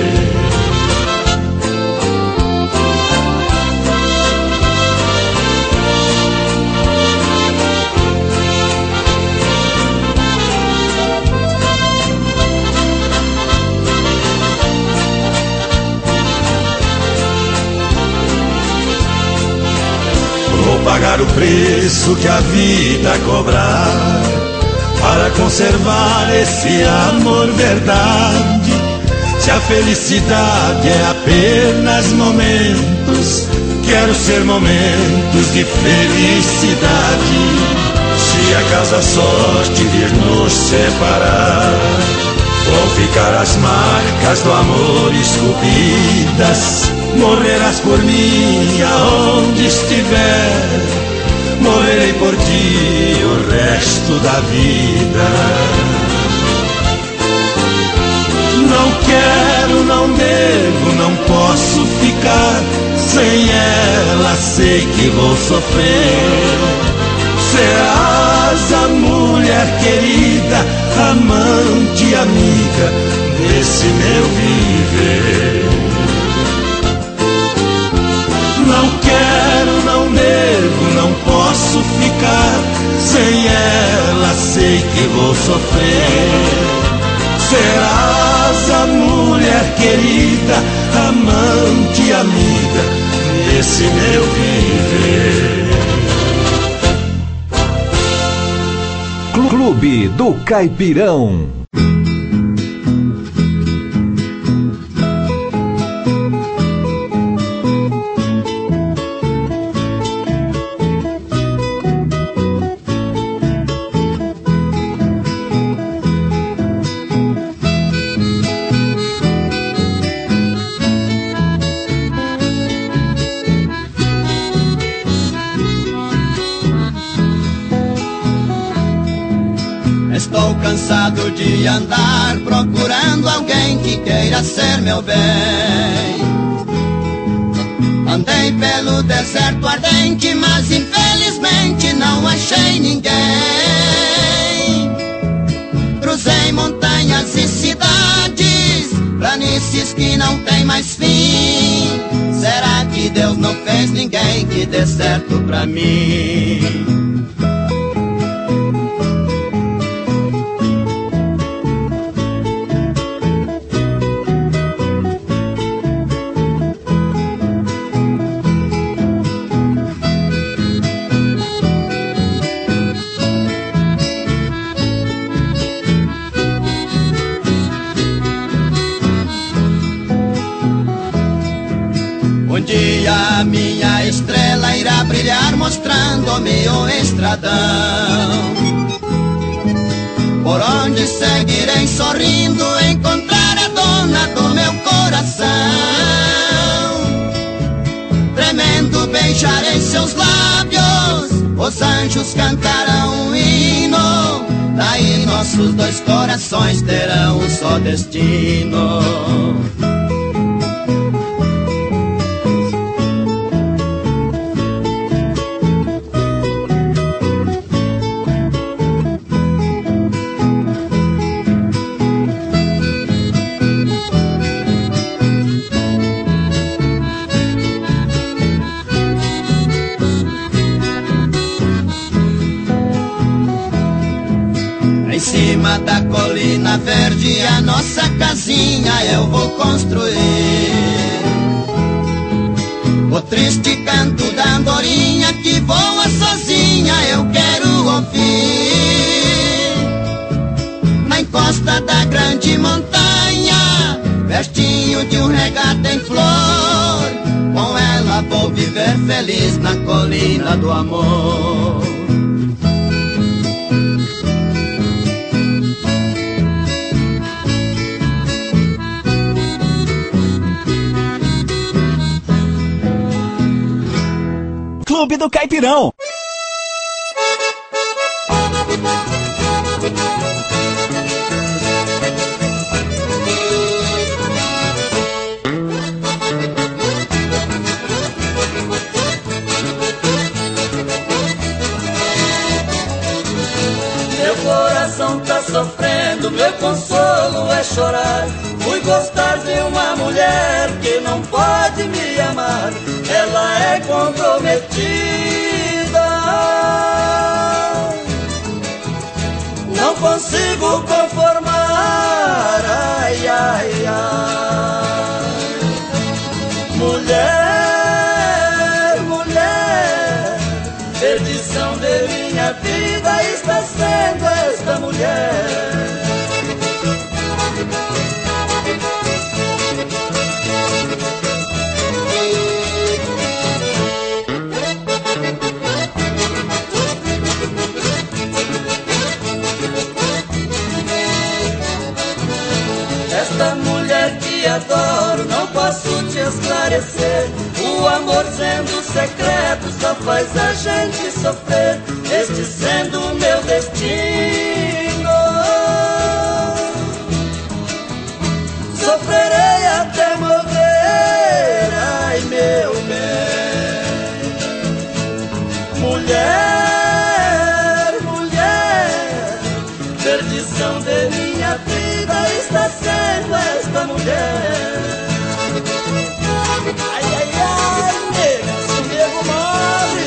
B: Pagar o preço que a vida cobrar para conservar esse amor verdade. Se a felicidade é apenas momentos, quero ser momentos de felicidade. Se acaso a sorte vir nos separar, vão ficar as marcas do amor esculpidas. Morrerás por mim aonde estiver, morrerei por ti o resto da vida. Não quero, não devo, não posso ficar sem ela, sei que vou sofrer. Serás a mulher querida, amante, amiga desse meu viver. Não quero, não devo, não posso ficar sem ela, sei que vou sofrer. Serás a mulher querida, amante, amiga nesse meu viver.
K: Clube do Caipirão.
Q: Estou cansado de andar procurando alguém que queira ser meu bem. Andei pelo deserto ardente, mas infelizmente não achei ninguém. Cruzei montanhas e cidades, felizes que não tem mais fim. Será que Deus não fez ninguém que dê certo pra mim? Um dia a minha estrela irá brilhar mostrando-me o estradão, por onde seguirei sorrindo, encontrar a dona do meu coração. Tremendo beijarei seus lábios, os anjos cantarão um hino, daí nossos dois corações terão um só destino. Em cima da colina verde a nossa casinha eu vou construir. O triste canto da andorinha que voa sozinha eu quero ouvir. Na encosta da grande montanha, pertinho de um regato em flor, com ela vou viver feliz na colina do amor.
K: Clube do Caipirão.
F: Meu coração tá sofrendo, meu consolo é chorar. Fui gostar de uma mulher que não pode me amar, ela é comprometida. Não consigo conformar, ai, ai, ai. Mulher, mulher, perdição de minha vida está sendo esta mulher. Esta mulher que adoro, não posso te esclarecer. O amor sendo secreto só faz a gente sofrer, este sendo o meu destino. Sofrerei até morrer, ai meu bem. Mulher, mulher, perdição de minha vida está sendo esta mulher. Ai, ai, ai, nega, se o nego morre.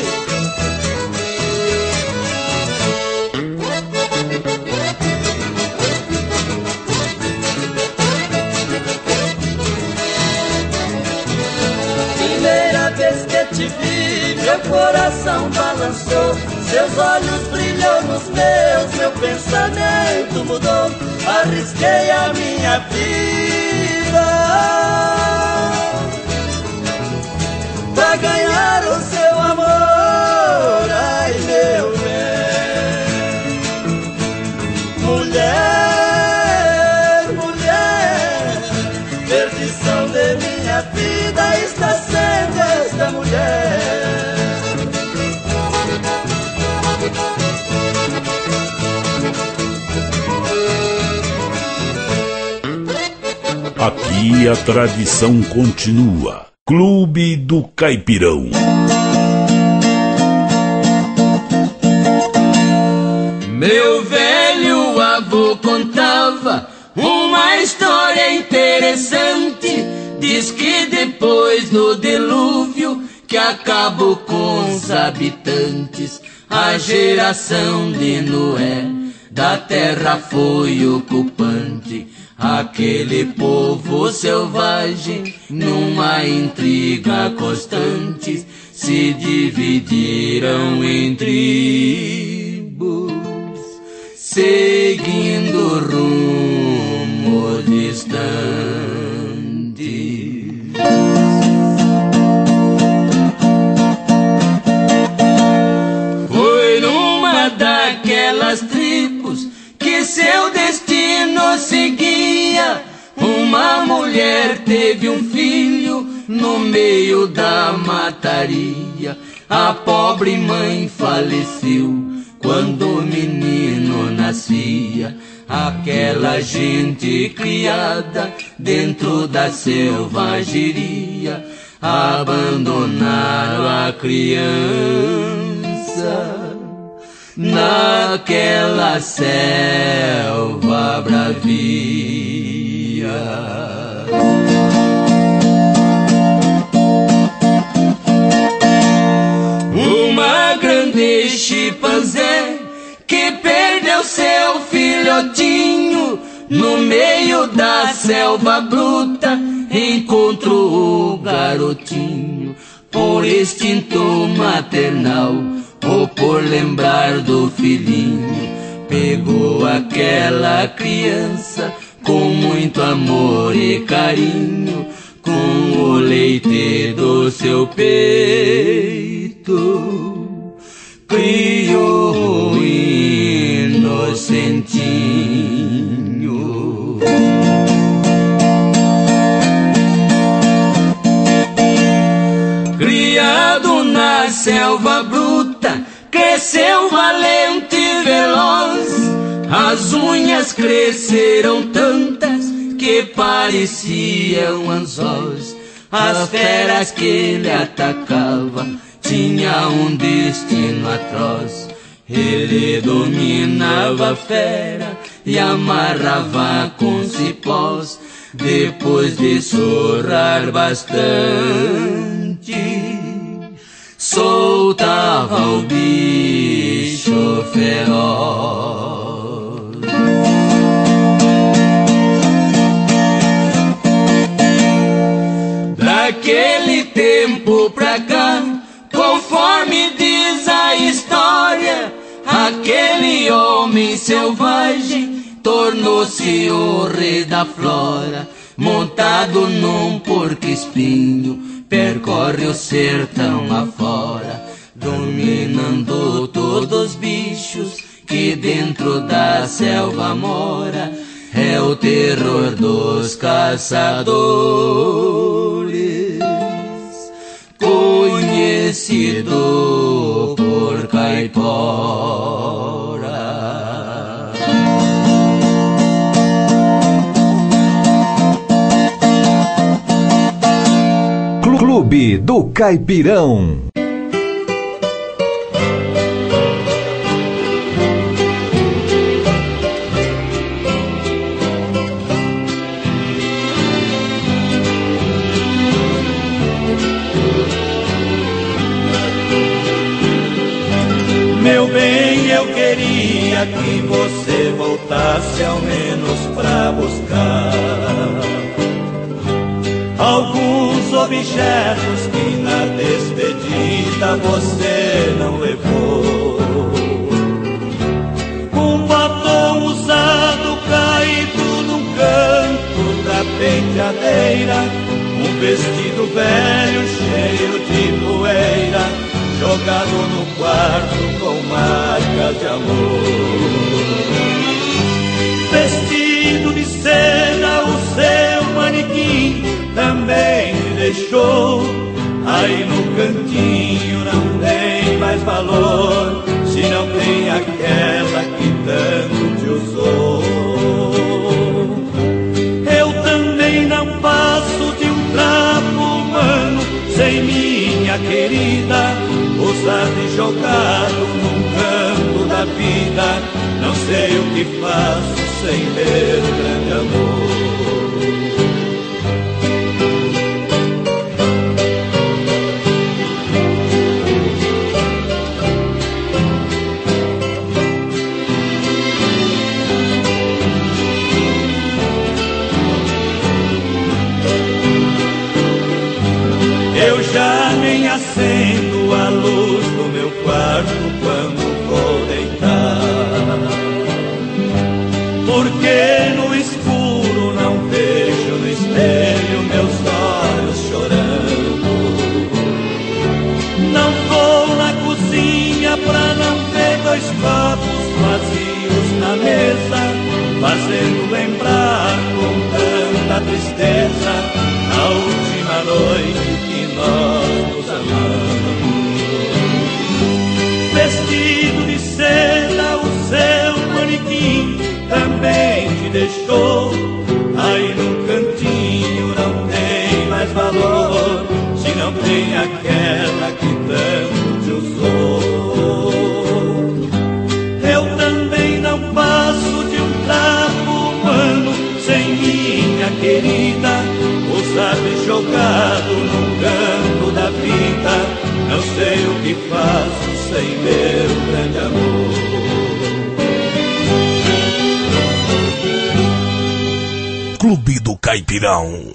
F: Primeira vez que te vi, meu coração balançou, seus olhos brilham nos meus, meu pensamento mudou. Arrisquei a minha vida pra ganhar o seu amor, ai meu bem. Mulher, mulher, perdição de minha vida está sendo esta mulher.
A: Aqui a tradição continua. Clube do Caipirão.
F: Meu velho avô contava uma história interessante. interessante. Diz que depois do dilúvio que acabou com os habitantes, a geração de Noé da terra foi ocupante. Aquele povo selvagem, numa intriga constante, se dividiram em tribos, seguindo rumo distante. Foi numa daquelas tribos que seu destino seguia. Uma mulher teve um filho no meio da mataria. A pobre mãe faleceu quando o menino nascia. Aquela gente criada dentro da selvageria abandonaram a criança naquela selva bravia. Uma grande chimpanzé que perdeu seu filhotinho no meio da selva bruta, encontrou o garotinho por instinto maternal ou por lembrar do filhinho. Pegou aquela criança com muito amor e carinho, com o leite do seu peito criou o inocentinho. Criado na selva bruta, cresceu valente e veloz. As unhas cresceram tantas que pareciam anzóis. As feras que ele atacava tinham um destino atroz. Ele dominava a fera e amarrava com cipós. Depois de surrar bastante, soltava o bicho feroz. Daquele tempo pra cá, conforme diz a história, aquele homem selvagem tornou-se o rei da flora. Montado num porco-espinho, percorre o sertão afora, dominando todos os bichos que dentro da selva mora. É o terror dos caçadores, conhecido por caipora.
K: Clube do Caipirão.
B: Meu bem, eu queria que você voltasse ao menos pra buscar alguns objetos que na despedida você não levou. Um batom usado caído num canto da penteadeira, um vestido velho cheio de poeira, jogado no quarto com marcas de amor. Vestido de seda, o seu manequim também me deixou. Aí no cantinho não tem mais valor, se não tem aquela que tanto te usou. Eu também não passo de um trapo humano sem minha querida, usado e jogado num canto da vida. Não sei o que faço sem ver grande amor. quarto quando vou deitar. Porque no escuro não vejo no espelho meus olhos chorando. Não vou na cozinha pra não ver dois copos vazios na mesa, fazendo lembrar com tanta tristeza a última noite que nós nos amamos. Vestido de seda o seu manequim também te deixou, aí no cantinho não tem mais valor, se não tem aquela que tanto te usou. Eu também não passo de um trapo humano sem minha querida, usado e jogado num canto da vida, não sei o que faço sem meu grande amor.
A: Clube do Caipirão.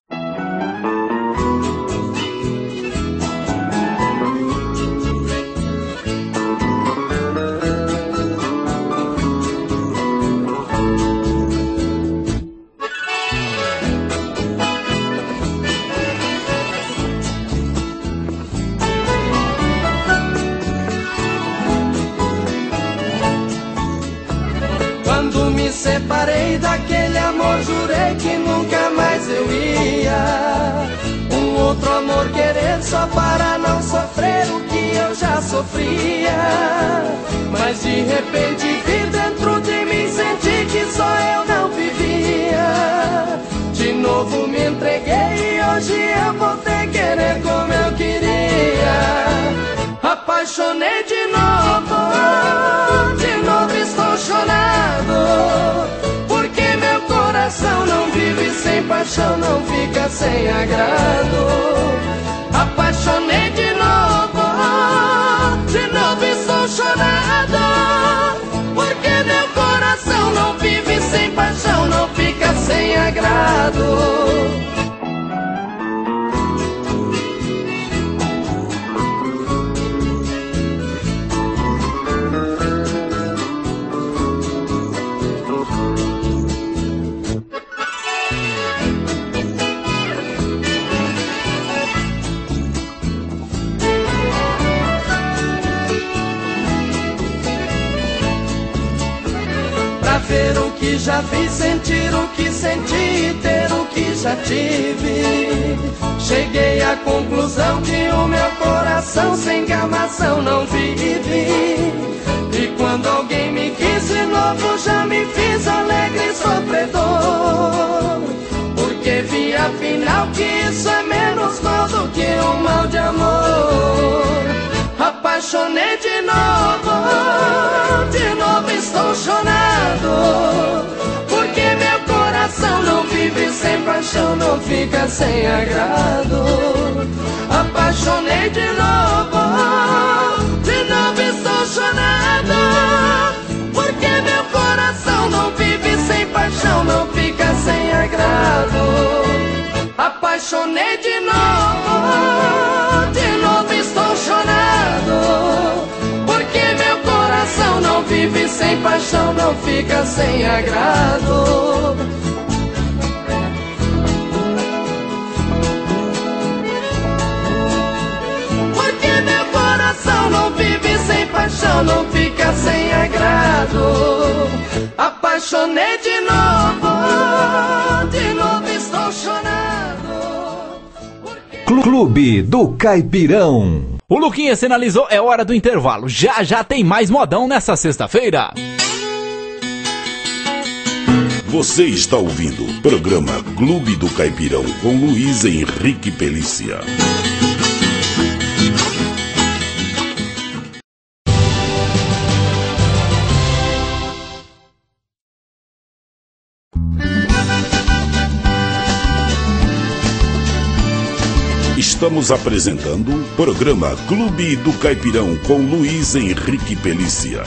F: Quando me separei daquele amor, jurei que nunca mais eu ia um outro amor querer só para não sofrer o que eu já sofria. Mas de repente vi dentro de mim, senti que só eu não vivia. De novo me entreguei e hoje eu voltei querer como eu queria. Apaixonei de novo, de novo estou chorando, porque meu coração não vive sem paixão, não fica sem agrado. Apaixonei de novo, de novo estou chorando, porque meu coração não vive sem paixão, não fica sem agrado. Ver o que já vi, sentir o que senti, ter o que já tive. Cheguei à conclusão que o meu coração sem gamação não vive. E quando alguém me quis de novo, já me fiz alegre e sofredor, porque vi afinal que isso é menos mal do que um mal de amor. Apaixonei de novo, de novo estou chorando, porque meu coração não vive sem paixão, não fica sem agrado. Apaixonei de novo, de novo estou chorando, porque meu coração não vive sem paixão, não fica sem agrado. Apaixonei de novo, de novo estou chorando, porque meu coração não vive sem paixão, não fica sem agrado. Porque meu coração não vive sem paixão, não fica sem agrado. Apaixonei de novo, de novo estou chorando.
C: Clube do Caipirão. O Luquinha sinalizou, é hora do intervalo. Já já tem mais modão nessa sexta-feira.
A: Você está ouvindo o programa Clube do Caipirão com Luiz Henrique Pelícia. Estamos apresentando o programa Clube do Caipirão com Luiz Henrique Pelícia.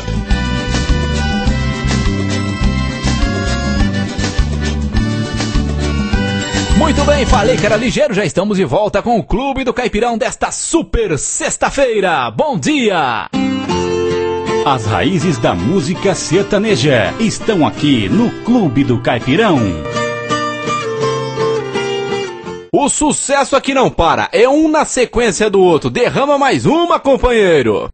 C: Muito bem, falei que era ligeiro, já estamos de volta com o Clube do Caipirão desta super sexta-feira. Bom dia!
K: As raízes da música sertaneja estão aqui no Clube do Caipirão.
P: O sucesso aqui não para, é um na sequência do outro. Derrama mais uma, companheiro.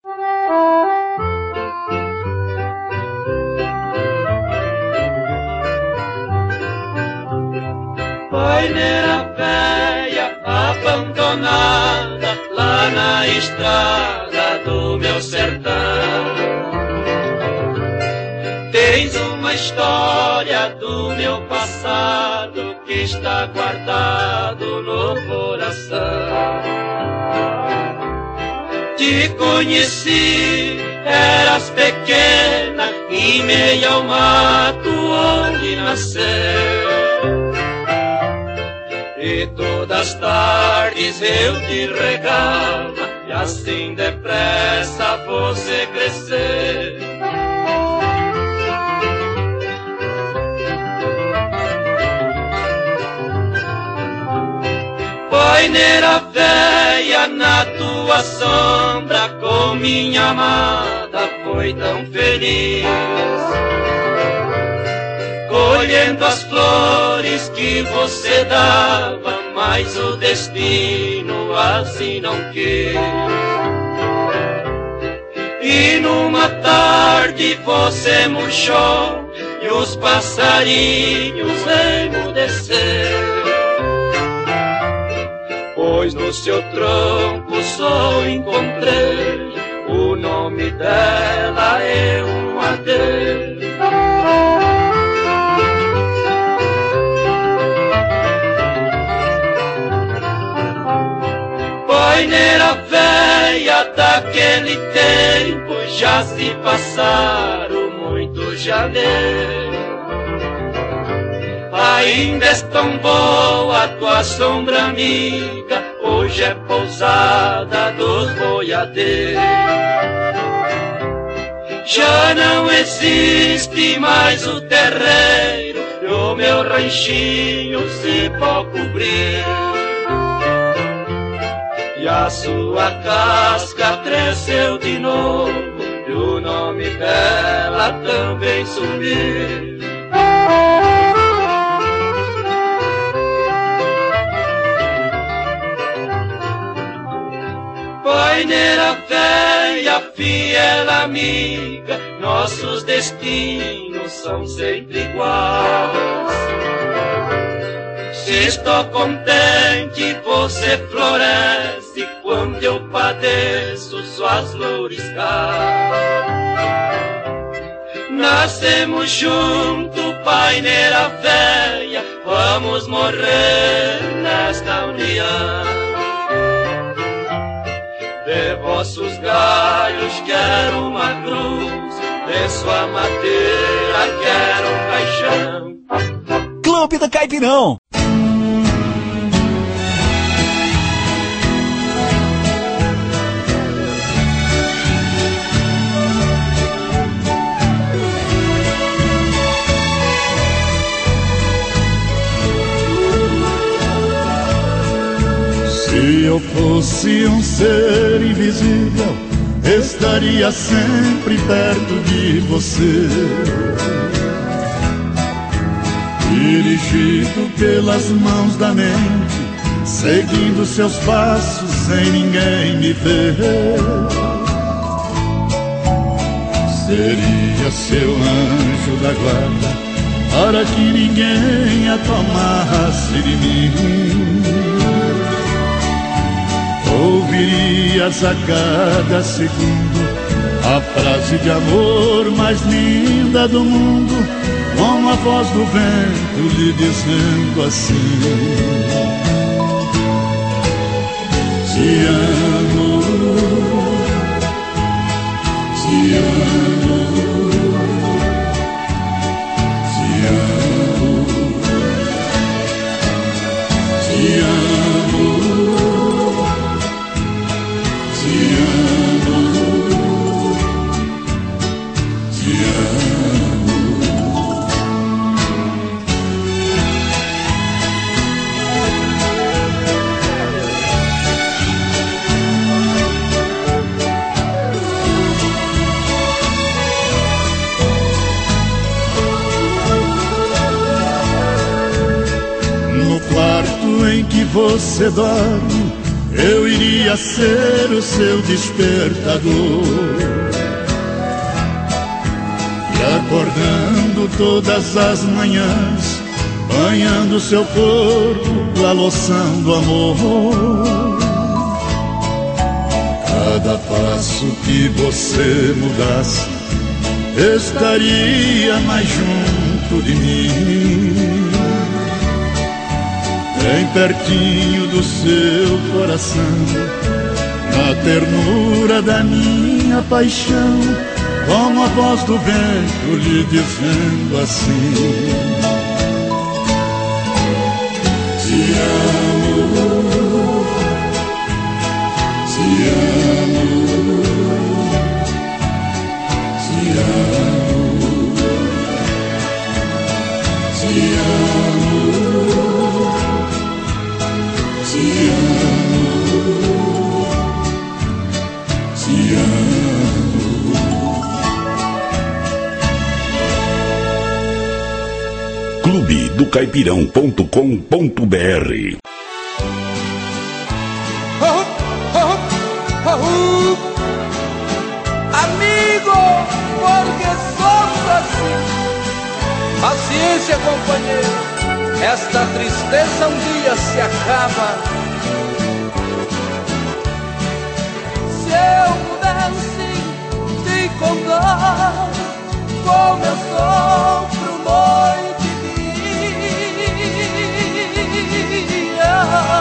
G: Paineira velha, abandonada lá na estrada do meu sertão. Tens uma história do meu passado que está guardado no coração. Te conheci, eras pequena, em meio ao mato onde nasceu. E todas as tardes eu te regava, e assim depressa você cresceu. Paineira velha, na tua sombra com minha amada foi tão feliz, colhendo as flores que você dava, mas o destino assim não quis. E numa tarde você murchou e os passarinhos emudeceram, pois no seu tronco só encontrei o nome dela é um adeus. Paineira velha, daquele tempo já se passaram muitos janeiros. Ainda és tão boa tua sombra amiga, hoje é pousada dos boiadeiros. Já não existe mais o terreiro, e o meu ranchinho se pode cobrir. E a sua casca cresceu de novo, e o nome dela também sumiu. Paineira velha, fiel amiga, nossos destinos são sempre iguais. Se estou contente, você floresce, quando eu padeço, suas flores caem. Nascemos juntos, paineira velha, vamos morrer nesta união. De vossos galhos quero uma cruz, de sua madeira quero um caixão.
K: Clube do Caipirão.
R: Se eu fosse um ser invisível, estaria sempre perto de você, dirigido pelas mãos da mente, seguindo seus passos sem ninguém me ver. Seria seu anjo da guarda, para que ninguém a tomasse de mim. Ouvirias a cada segundo a frase de amor mais linda do mundo, com a voz do vento lhe dizendo assim: te amo, te amo, te amo, te amo. você dorme, eu iria ser o seu despertador. E acordando todas as manhãs, banhando seu corpo, a loção do amor. Cada passo que você mudasse, estaria mais junto de mim, bem pertinho do seu coração, na ternura da minha paixão, como a voz do vento lhe dizendo assim: te amo, te amo, te amo, te amo, te amo, te amo.
A: clube do caipirão ponto com ponto br.
S: Oh, oh, oh, oh. Amigo, porque somos assim. Paciência, companheiro, esta tristeza um dia se acaba. Se eu pudesse te contar como eu sofro noite e dia,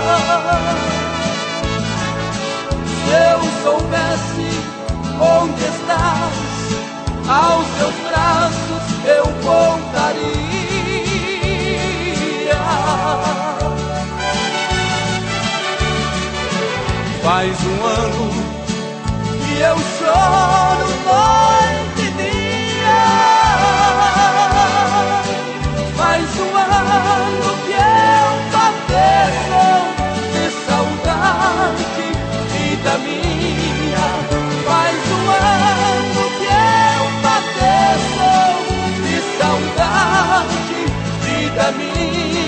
S: se eu soubesse onde estás, aos teus braços eu voltaria. Faz um ano que eu choro noite e dia. Faz um ano que eu padeço de saudade, vida minha. Faz um ano que eu padeço de saudade, vida minha.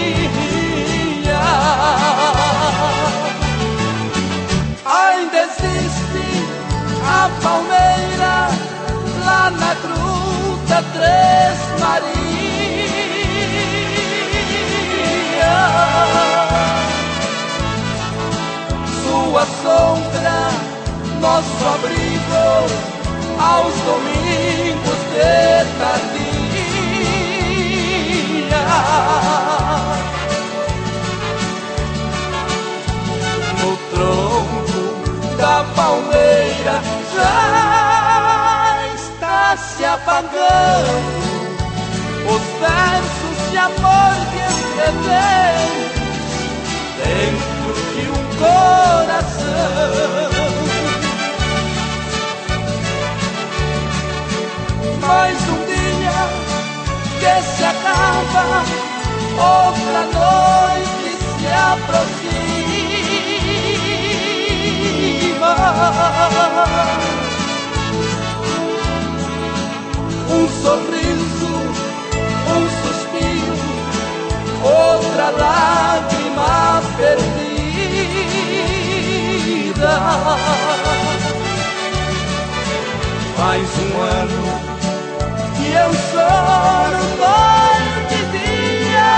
S: Ainda existe a palmeira lá na Gruta Três Marias. Sua sombra, nosso abrigo, aos domingos de tardinha. No tronco da palmeira já está se apagando os versos de amor que escrevemos dentro de um coração. Mais um dia que se acaba, outra noite se aproxima. Um sorriso, um suspiro, outra lágrima perdida. Faz um ano que eu choro noite e dia.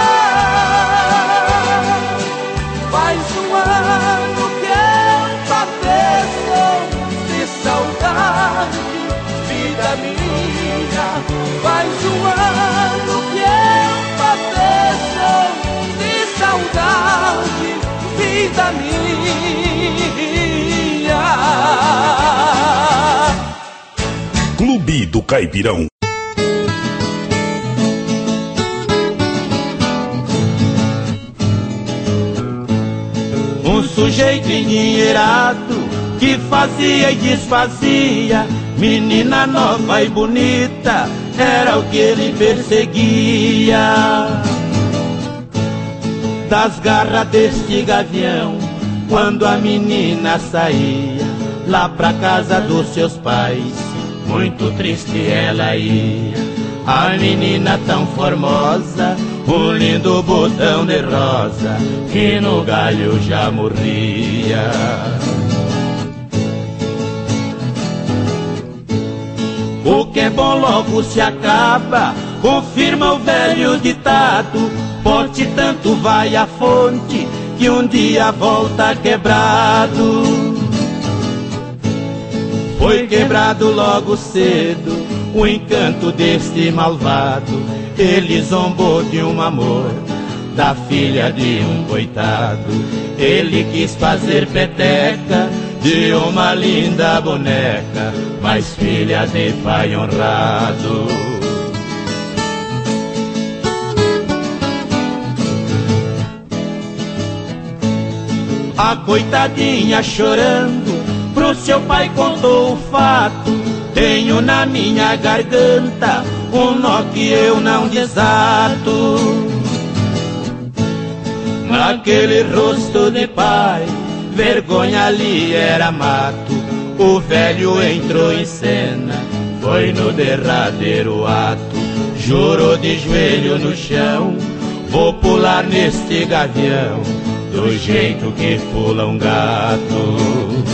S: Faz um ano que eu padeço de saudade, vida minha. Faz um ano que eu padeço de saudade, vida minha.
A: Clube do Caipirão.
B: Um sujeito endinheirado que fazia e desfazia, menina nova e bonita, era o que ele perseguia. Das garras deste gavião, quando a menina saía lá pra casa dos seus pais, muito triste ela ia.
L: a menina tão formosa, um lindo botão de rosa que no galho já morria. O que é bom logo se acaba, confirma o velho ditado. Pote tanto vai à fonte que um dia volta quebrado. Foi quebrado logo cedo o encanto deste malvado. Ele zombou de um amor da filha de um coitado. Ele quis fazer peteca de uma linda boneca, mas filha de pai honrado. A coitadinha chorando pro seu pai contou o fato. Tenho na minha garganta um nó que eu não desato. Naquele rosto de pai, vergonha ali era mato. O velho entrou em cena, foi no derradeiro ato. Jurou de joelho no chão, vou pular neste gavião, do jeito que pula um gato.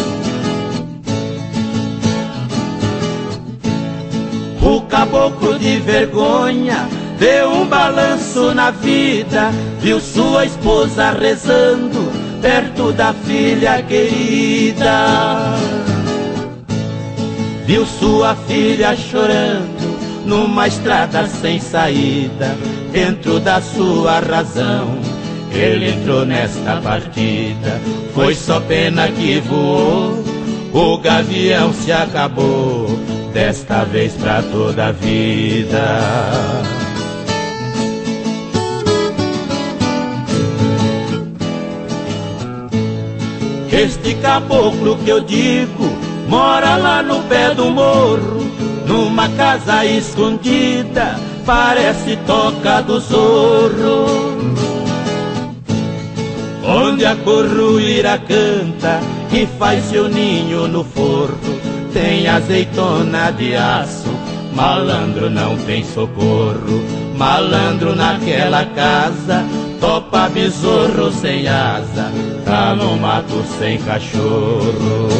L: O caboclo de vergonha deu um balanço na vida, viu sua esposa rezando perto da filha querida. Viu sua filha chorando numa estrada sem saída, dentro da sua razão ele entrou nesta partida. Foi só pena que voou, o gavião se acabou, desta vez pra toda a vida. Este caboclo que eu digo mora lá no pé do morro, numa casa escondida, parece toca do zorro, onde a corruíra canta e faz seu ninho no forro. Tem azeitona de aço, malandro não tem socorro. Malandro naquela casa, topa besouro sem asa, tá no mato sem cachorro.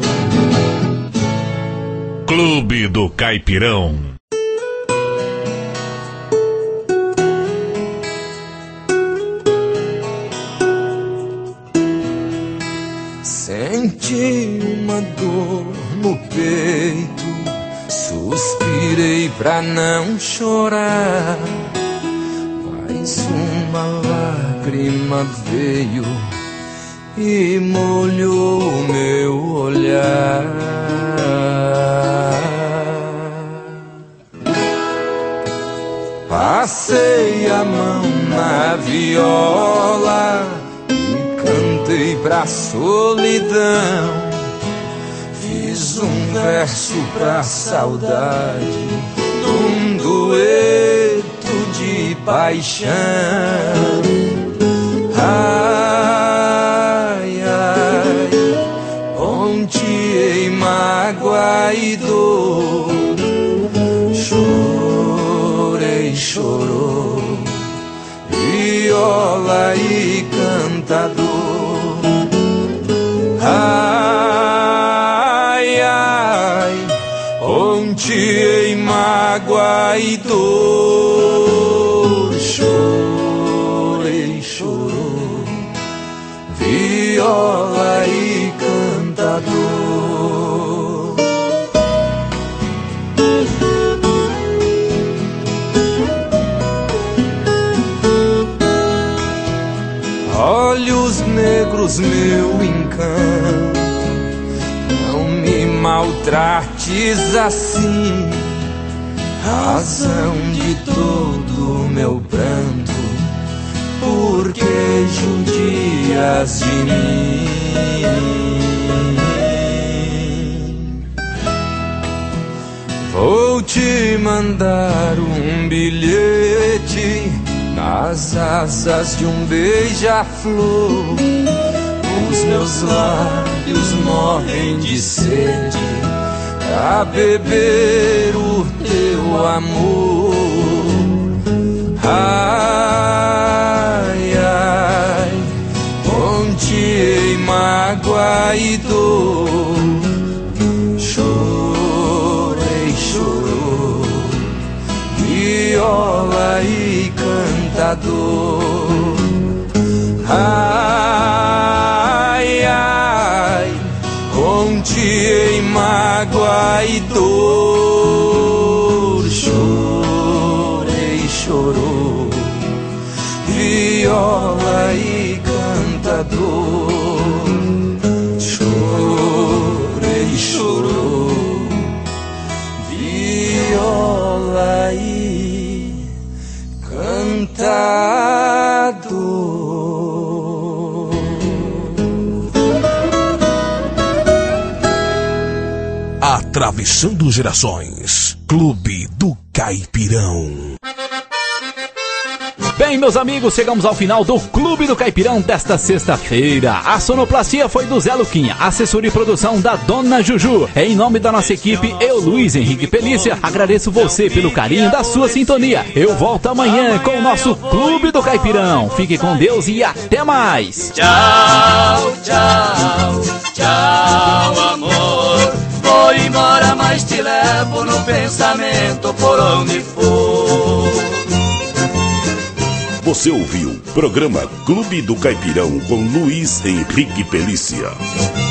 E: Clube do Caipirão.
T: Senti uma dor no peito, suspirei pra não chorar, mas uma lágrima veio e molhou meu olhar. Passei a mão na viola e cantei pra solidão. Fiz um verso pra saudade, num dueto de paixão. Ai, ai, ponteei mágoa e dor. Chorei, chorou, viola e cantador. Ai, ai, ponteei mágoa e dor. Chorei, chorou, viola e cantador. Olhos negros, meu encanto, não me maltrates assim. Razão de todo meu pranto, porque judias de mim. Vou te mandar um bilhete nas asas de um beija-flor. Os meus lábios morrem de sede, pra beber o teu amor. Ai, ai, onde mágoa e dor, chorei, chorou, viola e cantador. Ai, ai, onde mágoa e dor, chorei, chorou, viola e cantador. Chorei, chorou, viola e cantador.
U: Atravessando gerações, Clube do Caipirão.
C: Bem, meus amigos, chegamos ao final do Clube do Caipirão desta sexta-feira. A sonoplastia foi do Zé Luquinha, assessoria e produção da Dona Juju. Em nome da nossa equipe, eu, Luiz Henrique Pelícia, agradeço você pelo carinho da sua sintonia. Eu volto amanhã com o nosso Clube do Caipirão. Fique com Deus e até mais.
F: Tchau, tchau, tchau, amor. Vou embora, mas te levo no pensamento por onde for.
A: Você ouviu o programa Clube do Caipirão com Luiz Henrique Pelícia.